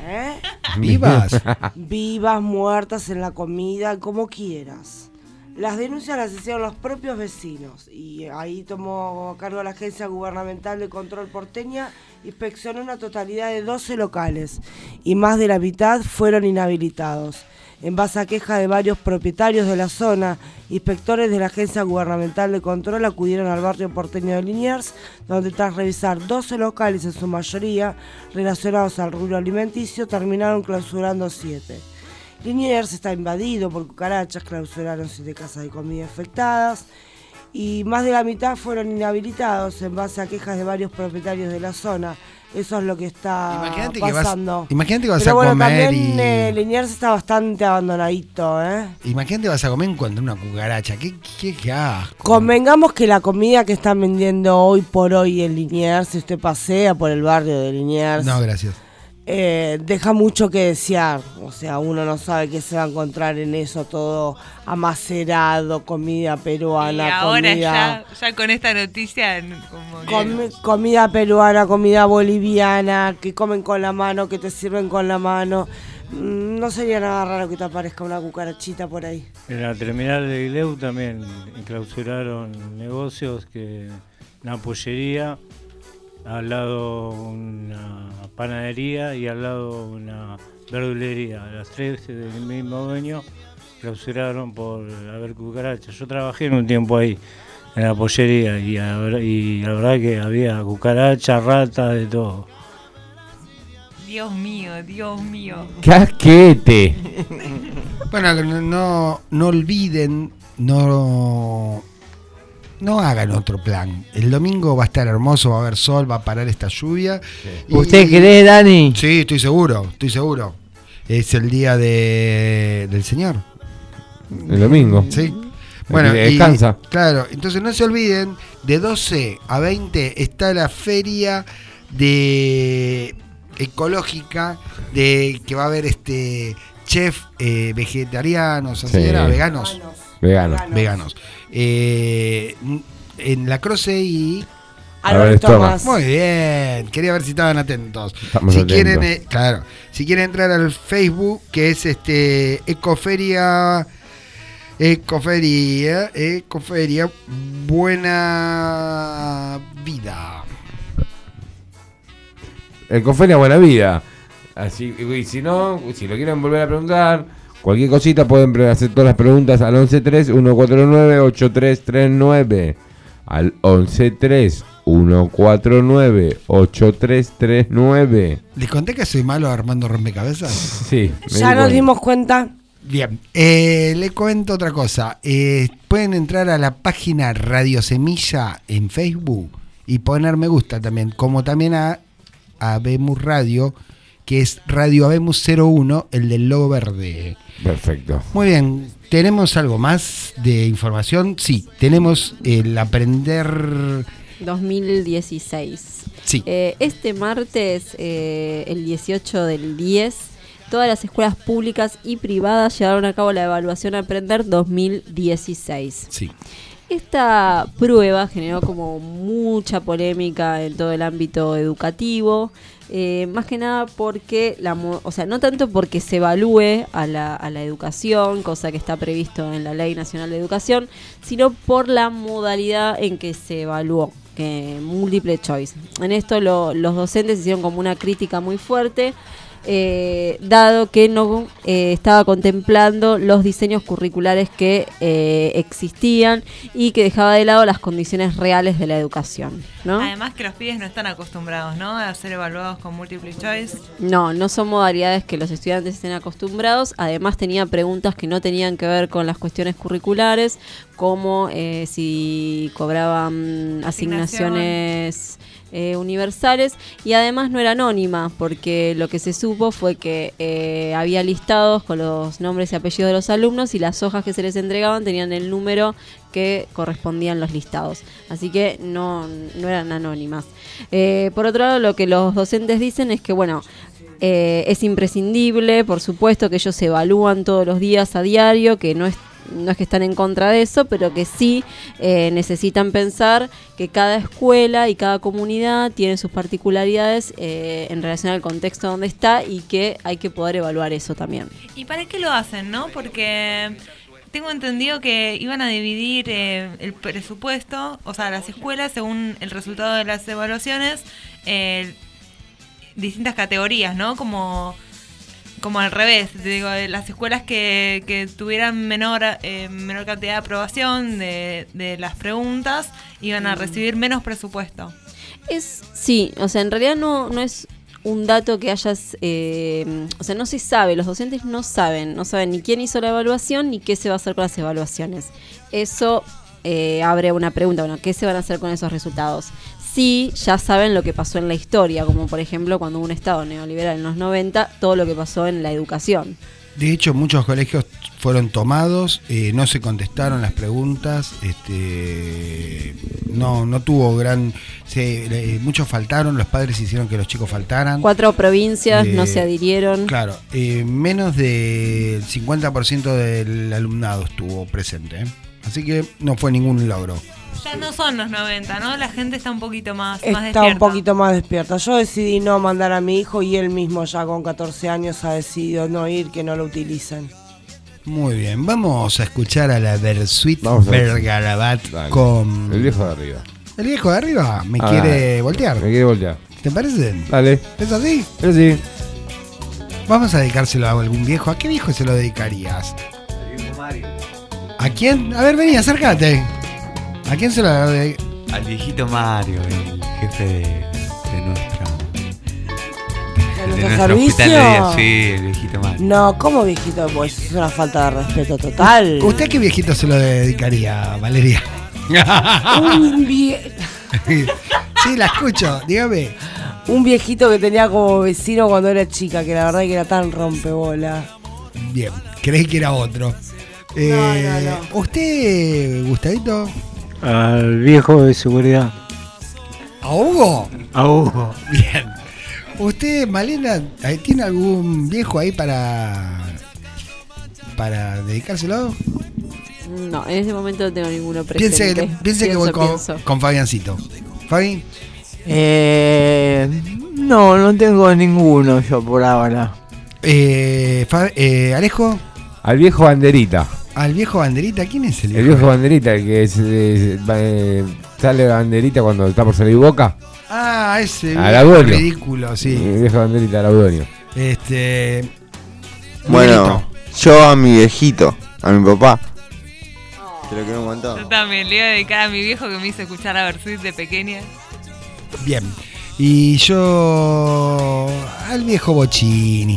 ¿Vivas? Vivas, muertas en la comida, como quieras. Las denuncias las hicieron los propios vecinos y ahí tomó a cargo la Agencia Gubernamental de Control porteña, inspeccionó una totalidad de 12 locales y más de la mitad fueron inhabilitados. En base a queja de varios propietarios de la zona, inspectores de la Agencia Gubernamental de Control acudieron al barrio porteño de Liniers, donde tras revisar 12 locales en su mayoría relacionados al rubro alimenticio, terminaron clausurando 7. Liniers está invadido por cucarachas, clausuraron 7 casas de comida infectadas y más de la mitad fueron inhabilitados en base a quejas de varios propietarios de la zona. Eso es lo que está pasando. Imagínate que vas Pero a comer también Liniers está bastante abandonadito, Imagínate que vas a comer y encuentras una cucaracha. ¿Qué asco? Convengamos que la comida que están vendiendo hoy por hoy en Liniers, si usted pasea por el barrio de Liniers... No, gracias. Deja mucho que desear, o sea, uno no sabe qué se va a encontrar en eso, todo amacerado, comida peruana, y ahora comida, ya con esta noticia como comida peruana, comida boliviana, que comen con la mano, que te sirven con la mano. No sería nada raro que te aparezca una cucarachita por ahí. En la terminal de Guileu también clausuraron negocios, que una pollería, al lado una panadería y al lado una verdulería. Las 3 del mismo dueño clausuraron por haber cucarachas. Yo trabajé en un tiempo ahí, en la pollería, y la verdad que había cucarachas, ratas, de todo. Dios mío. ¡Casquete! Bueno, no olviden, no hagan otro plan. El domingo va a estar hermoso, va a haber sol, va a parar esta lluvia. Sí. ¿Usted cree, Dani? Sí, estoy seguro. Es el día del Señor. El domingo. Sí. Bueno, descansa. Claro, entonces no se olviden, de 12 a 20 está la feria de ecológica, que va a haber chef vegetarianos, así era, veganos. En La Croce y Albert Thomas. Muy bien, quería ver si estaban atentos. Estamos si quieren entrar al Facebook, que es Ecoferia Buena Vida. Ecoferia Buena Vida. Así, y si no, si lo quieren volver a preguntar, cualquier cosita pueden hacer todas las preguntas al 1131498339. Al 1131498339. ¿Les conté que soy malo armando rompecabezas? Sí. Ya nos dimos cuenta. Bien, le cuento otra cosa. Pueden entrar a la página Radio Semilla en Facebook y poner me gusta también, como también a Habemus Radio, que es Radio Habemus 01, el del logo verde. Perfecto. Muy bien, ¿tenemos algo más de información? Sí, tenemos el Aprender 2016. Sí. Este martes, el 18 del 10, todas las escuelas públicas y privadas llevaron a cabo la evaluación Aprender 2016. Sí. Esta prueba generó como mucha polémica en todo el ámbito educativo, más que nada porque, no tanto porque se evalúe a la educación, cosa que está previsto en la Ley Nacional de Educación, sino por la modalidad en que se evaluó, que múltiple choice. En esto los docentes hicieron como una crítica muy fuerte, dado que no estaba contemplando los diseños curriculares que existían y que dejaba de lado las condiciones reales de la educación, ¿no? Además que los pibes no están acostumbrados, ¿no?, a ser evaluados con múltiple choice. No son modalidades que los estudiantes estén acostumbrados. Además tenía preguntas que no tenían que ver con las cuestiones curriculares, como si cobraban asignaciones universales, y además no era anónima, porque lo que se supo fue que había listados con los nombres y apellidos de los alumnos, y las hojas que se les entregaban tenían el número que correspondían los listados, así que no eran anónimas. Por otro lado, lo que los docentes dicen es que, bueno, es imprescindible, por supuesto, que ellos se evalúan todos los días a diario, que no es que están en contra de eso, pero que sí necesitan pensar que cada escuela y cada comunidad tiene sus particularidades en relación al contexto donde está, y que hay que poder evaluar eso también. ¿Y para qué lo hacen, no? Porque tengo entendido que iban a dividir el presupuesto, o sea, las escuelas, según el resultado de las evaluaciones, distintas categorías, ¿no? Como al revés, digo, las escuelas que tuvieran menor cantidad de aprobación de las preguntas iban a recibir menos presupuesto. Sí, o sea, en realidad no es un dato que hayas, o sea, no se sabe, los docentes no saben ni quién hizo la evaluación ni qué se va a hacer con las evaluaciones. Eso abre una pregunta, bueno, ¿qué se van a hacer con esos resultados? Sí, ya saben lo que pasó en la historia, como por ejemplo cuando hubo un Estado neoliberal en los 90, todo lo que pasó en la educación. De hecho, muchos colegios fueron tomados, no se contestaron las preguntas, no tuvo muchos faltaron, los padres hicieron que los chicos faltaran. 4 provincias no se adhirieron. Claro, menos del 50% del alumnado estuvo presente, así que no fue ningún logro. Ya no son los 90, ¿no? La gente está un poquito más despierta. Está un poquito más despierta. Yo decidí no mandar a mi hijo y él mismo ya con 14 años ha decidido no ir, que no lo utilicen. Muy bien, vamos a escuchar a la Bersuit Vergarabat con... El viejo de arriba. ¿El viejo de arriba? ¿Me quiere voltear? Me quiere voltear. ¿Te parece? Dale. ¿Es así? Es así. Vamos a dedicárselo a algún viejo. ¿A qué viejo se lo dedicarías? ¿A quién? A ver, vení, acércate. ¿A quién se lo dedicarías? Al viejito Mario, el jefe de nuestra... ¿De nuestro servicio? Sí, el viejito Mario. No, ¿cómo viejito? Pues es una falta de respeto total. ¿Usted a qué viejito se lo dedicaría, Valeria? Un viejito. Sí, la escucho, dígame. Un viejito que tenía como vecino cuando era chica, que la verdad que era tan rompebola. Bien, creí que era otro. No. ¿Usted, Gustavito? Al viejo de seguridad. ¿A Hugo? A Hugo. Bien. ¿Usted, Malena, tiene algún viejo ahí para dedicárselo? No, en este momento no tengo ninguno presente. Piense que voy con Fabiancito. ¿Fabi? No tengo ninguno yo por ahora. ¿Alejo? Al viejo Banderita. ¿Al viejo Banderita? ¿Quién es el viejo? El viejo Banderita, el que sale la banderita cuando está por salir Boca. Ah, ese ridículo, sí. El viejo Banderita, al Audonio. Bueno, yo a mi viejito, a mi papá. Que lo quiero un montón. Yo también le iba a dedicar a mi viejo que me hizo escuchar a Bersuit de pequeña. Bien. Y yo al viejo Bocini.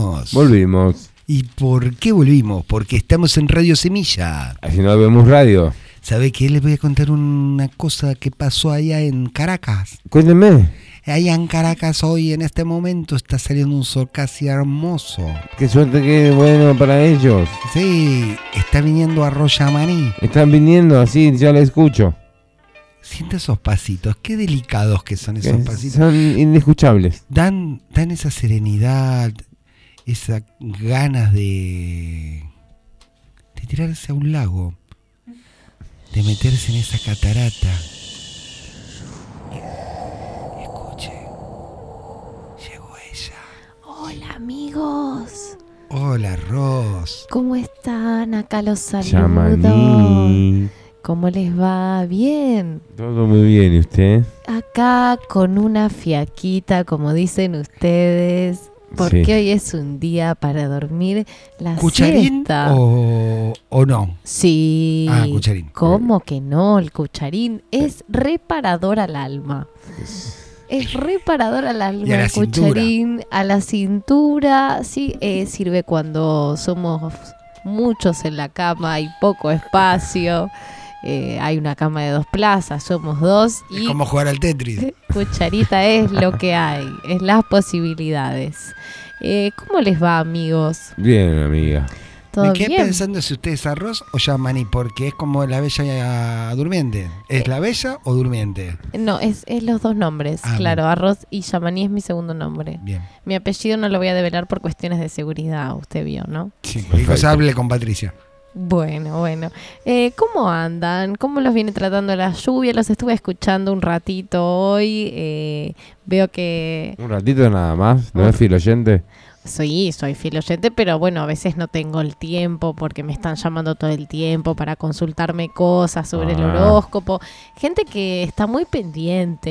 volvimos. Volvimos. ¿Y por qué volvimos? Porque estamos en Radio Semilla. Así no vemos radio. ¿Sabe qué? Les voy a contar una cosa que pasó allá en Caracas. Cuénteme. Allá en Caracas hoy, en este momento, está saliendo un sol casi hermoso. Qué suerte, qué bueno para ellos. Sí, está viniendo arroz Yamaní. Están viniendo, así ya lo escucho. Siente esos pasitos, qué delicados que son esos pasitos. Son inescuchables. Dan esa serenidad, esas ganas de tirarse a un lago, de meterse en esa catarata. Escuche, llegó ella. Hola amigos. Hola Ros. ¿Cómo están? Acá los saludo. Yamaní. ¿Cómo les va? Bien. Todo muy bien, ¿y usted? Acá con una fiaquita, como dicen ustedes, porque Sí. hoy es un día para dormir la ¿Cucharín siesta. o no? Sí. Ah, cucharín. ¿Cómo que no? El cucharín es reparador al alma. Es reparador al alma Y a la el cucharín, a la cintura. Sí, sirve cuando somos muchos en la cama y poco espacio. Hay una cama de 2 plazas, somos 2 Es y como jugar al Tetris. cucharita es lo que hay, es las posibilidades. ¿Cómo les va, amigos? Bien, amiga. ¿Todo Me quedé bien? pensando si usted es arroz o Yamaní, porque es como la bella durmiente. ¿Es la bella o durmiente? No, es los dos nombres, Ah, claro, bien. Arroz y Yamaní es mi segundo nombre. Bien. Mi apellido no lo voy a develar por cuestiones de seguridad, usted vio, ¿no? Sí, cualquier cosa hable con Patricia. Bueno. ¿Cómo andan? ¿Cómo los viene tratando la lluvia? Los estuve escuchando un ratito hoy. Veo que Un ratito nada más, ¿no es fiel oyente? soy fiel oyente, pero bueno, a veces no tengo el tiempo porque me están llamando todo el tiempo para consultarme cosas sobre el horóscopo. Gente que está muy pendiente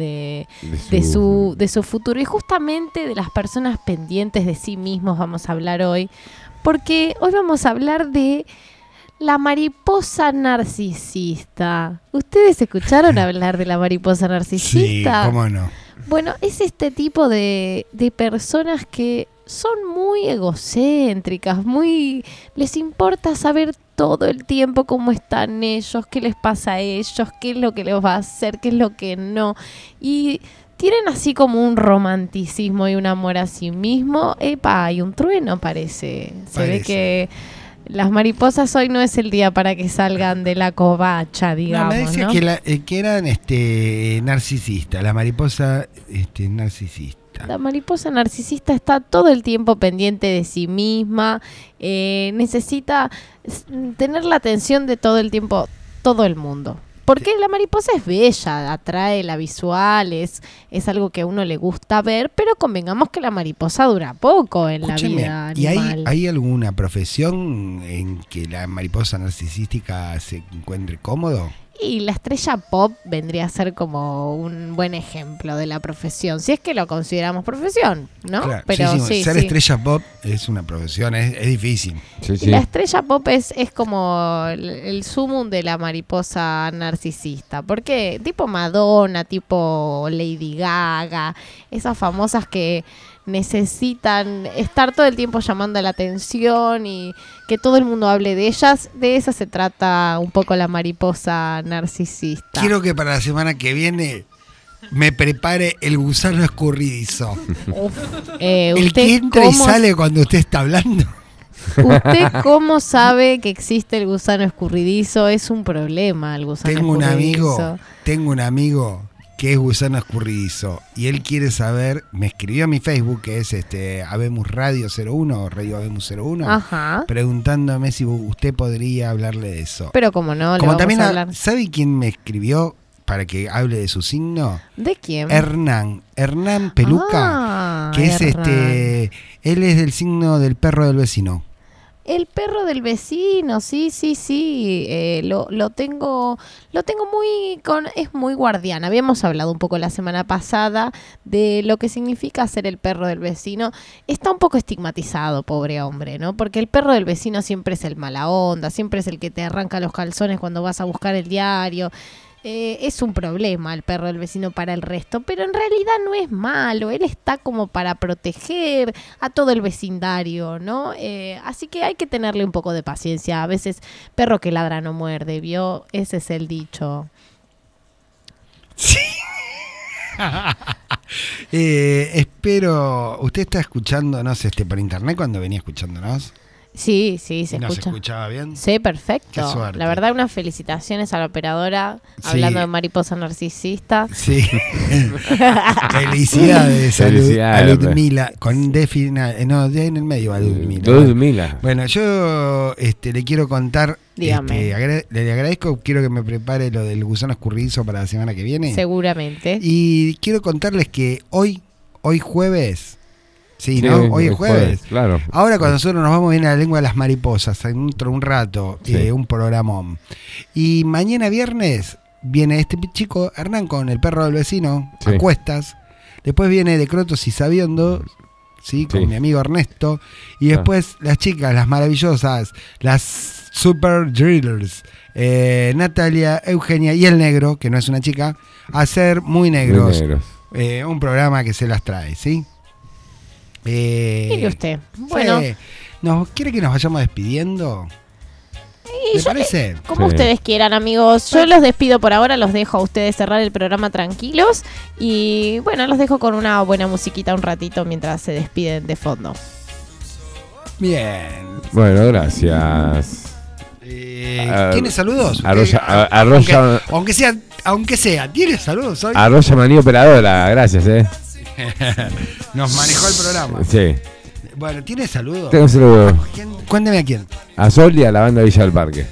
de su futuro y justamente de las personas pendientes de sí mismos vamos a hablar hoy, porque hoy vamos a hablar de la mariposa narcisista. ¿Ustedes escucharon hablar de la mariposa Sí, narcisista? cómo no. Bueno, es este tipo de personas que son muy egocéntricas, les importa saber todo el tiempo cómo están ellos, qué les pasa a ellos, qué es lo que les va a hacer, qué es lo que no. Y tienen así como un romanticismo y un amor a sí mismo. Epa, hay un trueno, parece. Se ve que las mariposas hoy no es el día para que salgan de la covacha, digamos, No, me decía ¿no? que eran narcisistas, la mariposa narcisista. La mariposa narcisista está todo el tiempo pendiente de sí misma, necesita tener la atención de todo el tiempo, todo el mundo. Porque la mariposa es bella, atrae la visual, es algo que a uno le gusta ver, pero convengamos que la mariposa dura poco en Escúcheme, la vida ¿y animal. hay alguna profesión en que la mariposa narcisística se encuentre cómodo? Y la estrella pop vendría a ser como un buen ejemplo de la profesión, si es que lo consideramos profesión, ¿no? Claro, Pero ser estrella pop es una profesión, es difícil. Y la estrella pop es como el sumum de la mariposa narcisista. Porque tipo Madonna, tipo Lady Gaga, esas famosas que necesitan estar todo el tiempo llamando la atención y que todo el mundo hable de ellas, de esas se trata un poco la mariposa narcisista. Quiero que para la semana que viene me prepare el gusano escurridizo. El que entra y sale cuando usted está hablando. ¿Usted cómo sabe que existe el gusano escurridizo? Es un problema el gusano escurridizo. Tengo un amigo que es gusano escurridizo y él quiere saber, me escribió a mi Facebook que es Habemus Radio 01, Radio Habemus 01, Ajá. preguntándome si usted podría hablarle de eso. Pero como no, como le también vamos a hablar. ¿Sabe quién me escribió para que hable de su signo? ¿De quién? Hernán Peluca, que es Hernán. él es del signo del perro del vecino. El perro del vecino, sí. Lo tengo es muy guardián. Habíamos hablado un poco la semana pasada de lo que significa ser el perro del vecino. Está un poco estigmatizado, pobre hombre, ¿no? Porque el perro del vecino siempre es el mala onda, siempre es el que te arranca los calzones cuando vas a buscar el diario. es un problema el perro del vecino para el resto, pero en realidad no es malo, él está como para proteger a todo el vecindario, ¿no? Así que hay que tenerle un poco de paciencia. A veces perro que ladra no muerde, ¿vio? Ese es el dicho. Sí. Espero, ¿usted está escuchándonos por internet cuando venía escuchándonos? Sí, se escucha. ¿No se escuchaba bien? Sí, perfecto. Qué suerte. La verdad, unas felicitaciones a la operadora, Sí. hablando de mariposa narcisista. Sí. Felicidades a Ludmila, con D final, no, D en el medio va Ludmila. Ludmila. Bueno, yo le quiero contar, Dígame. le agradezco, quiero que me prepare lo del gusano escurridizo para la semana que viene. Seguramente. Y quiero contarles que hoy jueves, sí, ¿no? Hoy es jueves. Claro. Ahora cuando nosotros nos vamos viene la lengua de las mariposas, dentro de un rato, un programón. Y mañana viernes viene este chico Hernán con el perro del vecino, a cuestas. Después viene de Crotos y Sabiondo, ¿sí? Con mi amigo Ernesto. Y después las chicas, las maravillosas, las Super Drillers, Natalia, Eugenia y el negro, que no es una chica, a ser muy negros. Un programa que se las trae, ¿sí? Mire usted. Bueno. ¿Quiere que nos vayamos despidiendo? ¿Le parece? Como ustedes quieran, amigos. Yo los despido por ahora, los dejo a ustedes cerrar el programa tranquilos. Y bueno, los dejo con una buena musiquita un ratito mientras se despiden de fondo. Bien. Bueno, gracias. ¿Tiene saludos? Aunque sea, ¿tiene saludos hoy? Arroya Maní Operadora, gracias, Nos manejó el programa. Sí. Bueno, ¿tiene saludos? Tengo saludos. Cuénteme a quién. A Sol y a la banda Villa del Parque.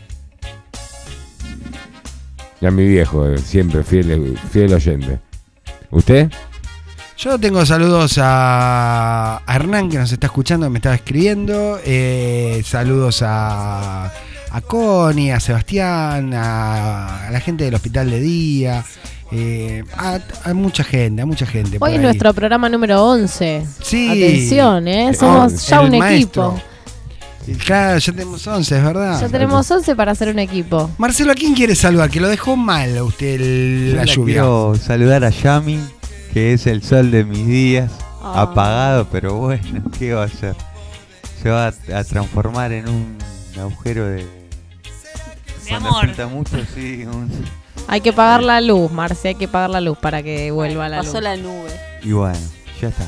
Y a mi viejo, siempre fiel oyente. ¿Usted? Yo tengo saludos a Hernán, que nos está escuchando, que me estaba escribiendo. Saludos a Connie, a Sebastián, a la gente del hospital de día. A mucha gente. Hoy es nuestro programa número 11. Sí. Atención, somos ya un equipo. Claro, ya tenemos 11, es verdad. Ya tenemos 11 para hacer un equipo. Marcelo, ¿a quién quiere saludar? Que lo dejó mal a usted la lluvia. Quiero saludar a Yami, que es el sol de mis días. Apagado, pero bueno, ¿qué va a hacer? Se va a transformar en un agujero de amor. Pinta mucho, sí. Hay que pagar la luz, Marce, hay que pagar la luz para que vuelva la luz. Pasó la nube. Y bueno, ya está.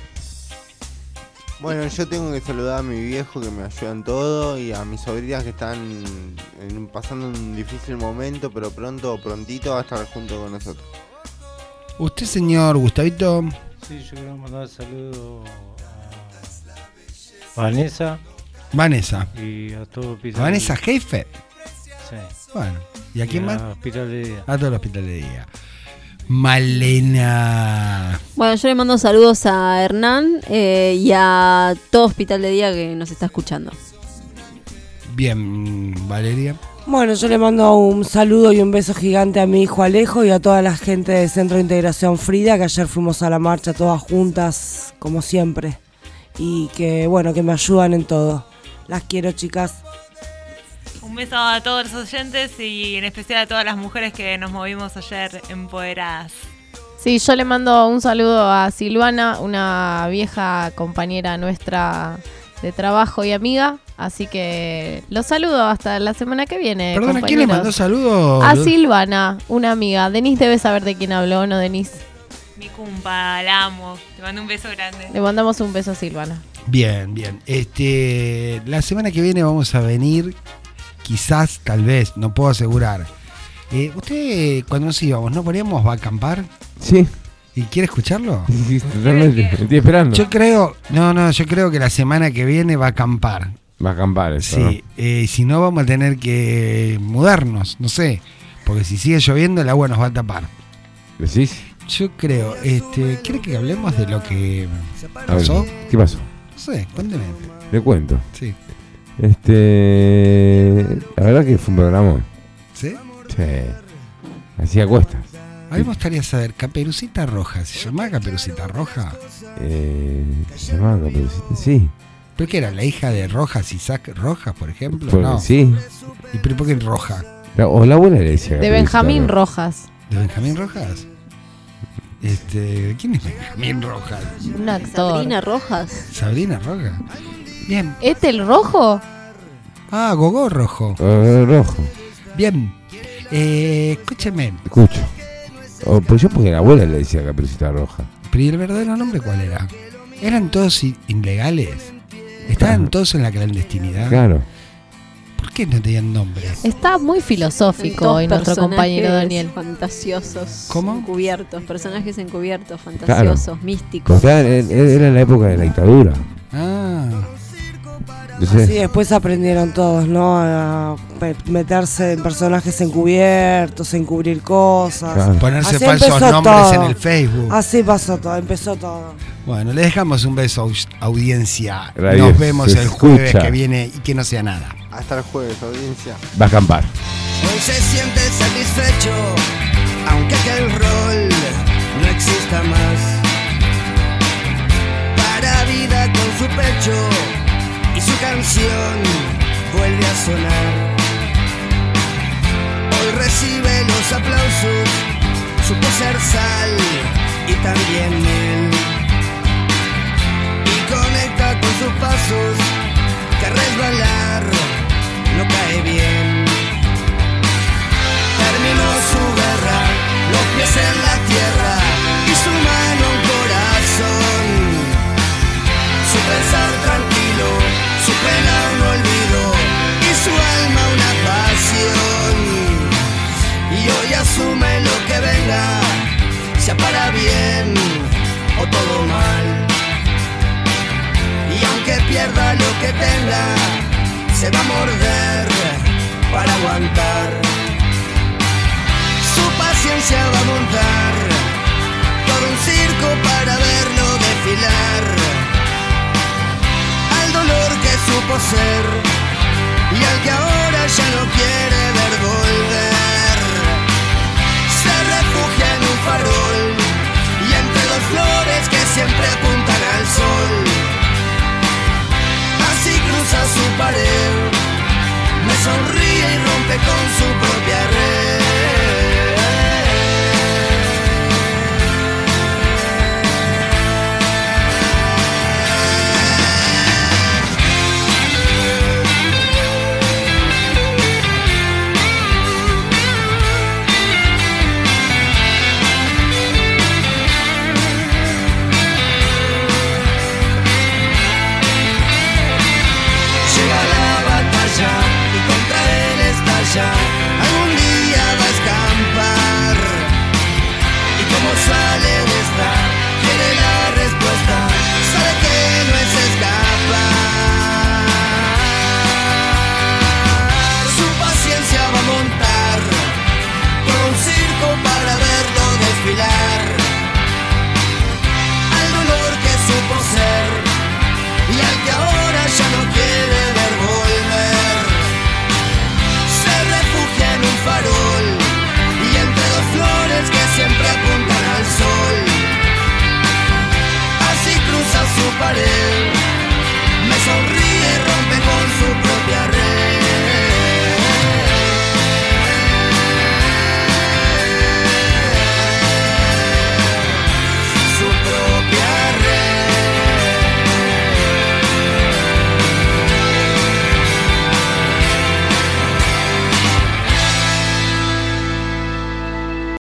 Bueno, yo tengo que saludar a mi viejo que me ayuda en todo y a mis sobrinas que están pasando un difícil momento, pero prontito va a estar junto con nosotros. ¿Usted, señor Gustavito? Sí, yo quiero mandar saludos a Vanessa. Y a todo el hospital. ¿Vanessa Jefe? Sí. Bueno, ¿y a quién más? Hospital de día. A todo el hospital de día. Malena. Bueno, yo le mando saludos a Hernán y a todo Hospital de Día que nos está escuchando. Bien, Valeria. Bueno, yo le mando un saludo y un beso gigante a mi hijo Alejo y a toda la gente del Centro de Integración Frida, que ayer fuimos a la marcha todas juntas, como siempre. Y que, bueno, que me ayudan en todo. Las quiero, chicas. Un beso a todos los oyentes y en especial a todas las mujeres que nos movimos ayer empoderadas. Sí, yo le mando un saludo a Silvana, una vieja compañera nuestra de trabajo y amiga. Así que los saludo hasta la semana que viene. Perdón, ¿a quién le mandó saludos? A Silvana, una amiga. Denise debe saber de quién habló, ¿no, Denise? Mi cumpa, la amo. Te mando un beso grande. Le mandamos un beso a Silvana. Bien. La semana que viene vamos a venir, quizás, tal vez, no puedo asegurar. Usted, cuando nos íbamos, ¿no poníamos Va a acampar? Sí. ¿Y quiere escucharlo? Sí, totalmente. Estoy esperando. Yo creo que la semana que viene va a acampar. Va a acampar eso. Sí, ¿no? Si no vamos a tener que mudarnos, no sé. Porque si sigue lloviendo, el agua nos va a tapar. ¿Decís? Yo creo. ¿Quiere que hablemos de lo que pasó? ¿Qué pasó? No sé, cuénteme. Le cuento. Sí. La verdad que fue un programa. ¿Sí? Sí. Hacía cuestas. A mí me gustaría saber, Caperucita Roja, ¿se llamaba Caperucita Roja? ¿Se llamaba Caperucita? Sí. ¿Pero qué era? ¿La hija de Rojas, Isaac Rojas, por ejemplo? No. Sí. ¿Y pero por qué Roja? O la abuela le decía. De Benjamín Rojas. ¿De Benjamín Rojas? ¿Quién es Benjamín Rojas? Un actor. Sabrina Rojas. Sabrina Rojas. Bien. ¿Ethel Rojo? Ah, Gogó Rojo. Rojo. Bien. Escúcheme. Escucho. Pues yo porque la abuela le decía Caperucita Roja. Pero ¿y el verdadero nombre cuál era? ¿Eran todos ilegales? ¿Estaban todos en la clandestinidad? Claro. ¿Por qué no tenían nombre? Está muy filosófico Todos hoy nuestro compañero Daniel. Fantasiosos. ¿Cómo? Encubiertos, personajes encubiertos, fantasiosos, místicos. Era en la época de la dictadura. Ah. Así después aprendieron todos, ¿no? A meterse en personajes encubiertos, encubrir cosas. Claro. Ponerse Así falsos nombres todo. en el Facebook. Así pasó todo, empezó todo. Bueno, le dejamos un beso, audiencia. Radio Nos vemos se el jueves escucha. que viene y que no sea nada. Hasta el jueves, audiencia. Va a acampar. Hoy se siente satisfecho, aunque aquel rol no exista más. Para vida con su pecho y su canción vuelve a sonar. Hoy recibe los aplausos, supo ser sal y también miel. Y conecta con sus pasos, que resbalar no cae bien. Terminó su guerra, los pies en la tierra y su mano un corazón. Su pensar tranquilo, su pena un olvido y su alma una pasión. Y hoy asume lo que venga, sea para bien o todo mal. Y aunque pierda lo que tenga, se va a morder para aguantar. Su paciencia va a montar todo un circo para verlo desfilar. Al dolor que supo ser y al que ahora ya no quiere ver volver. Se refugia en un farol y entre dos flores que siempre apuntan al sol. Así cruza su pared, me sonríe y rompe con su propia red. Llega la batalla y contra él estalla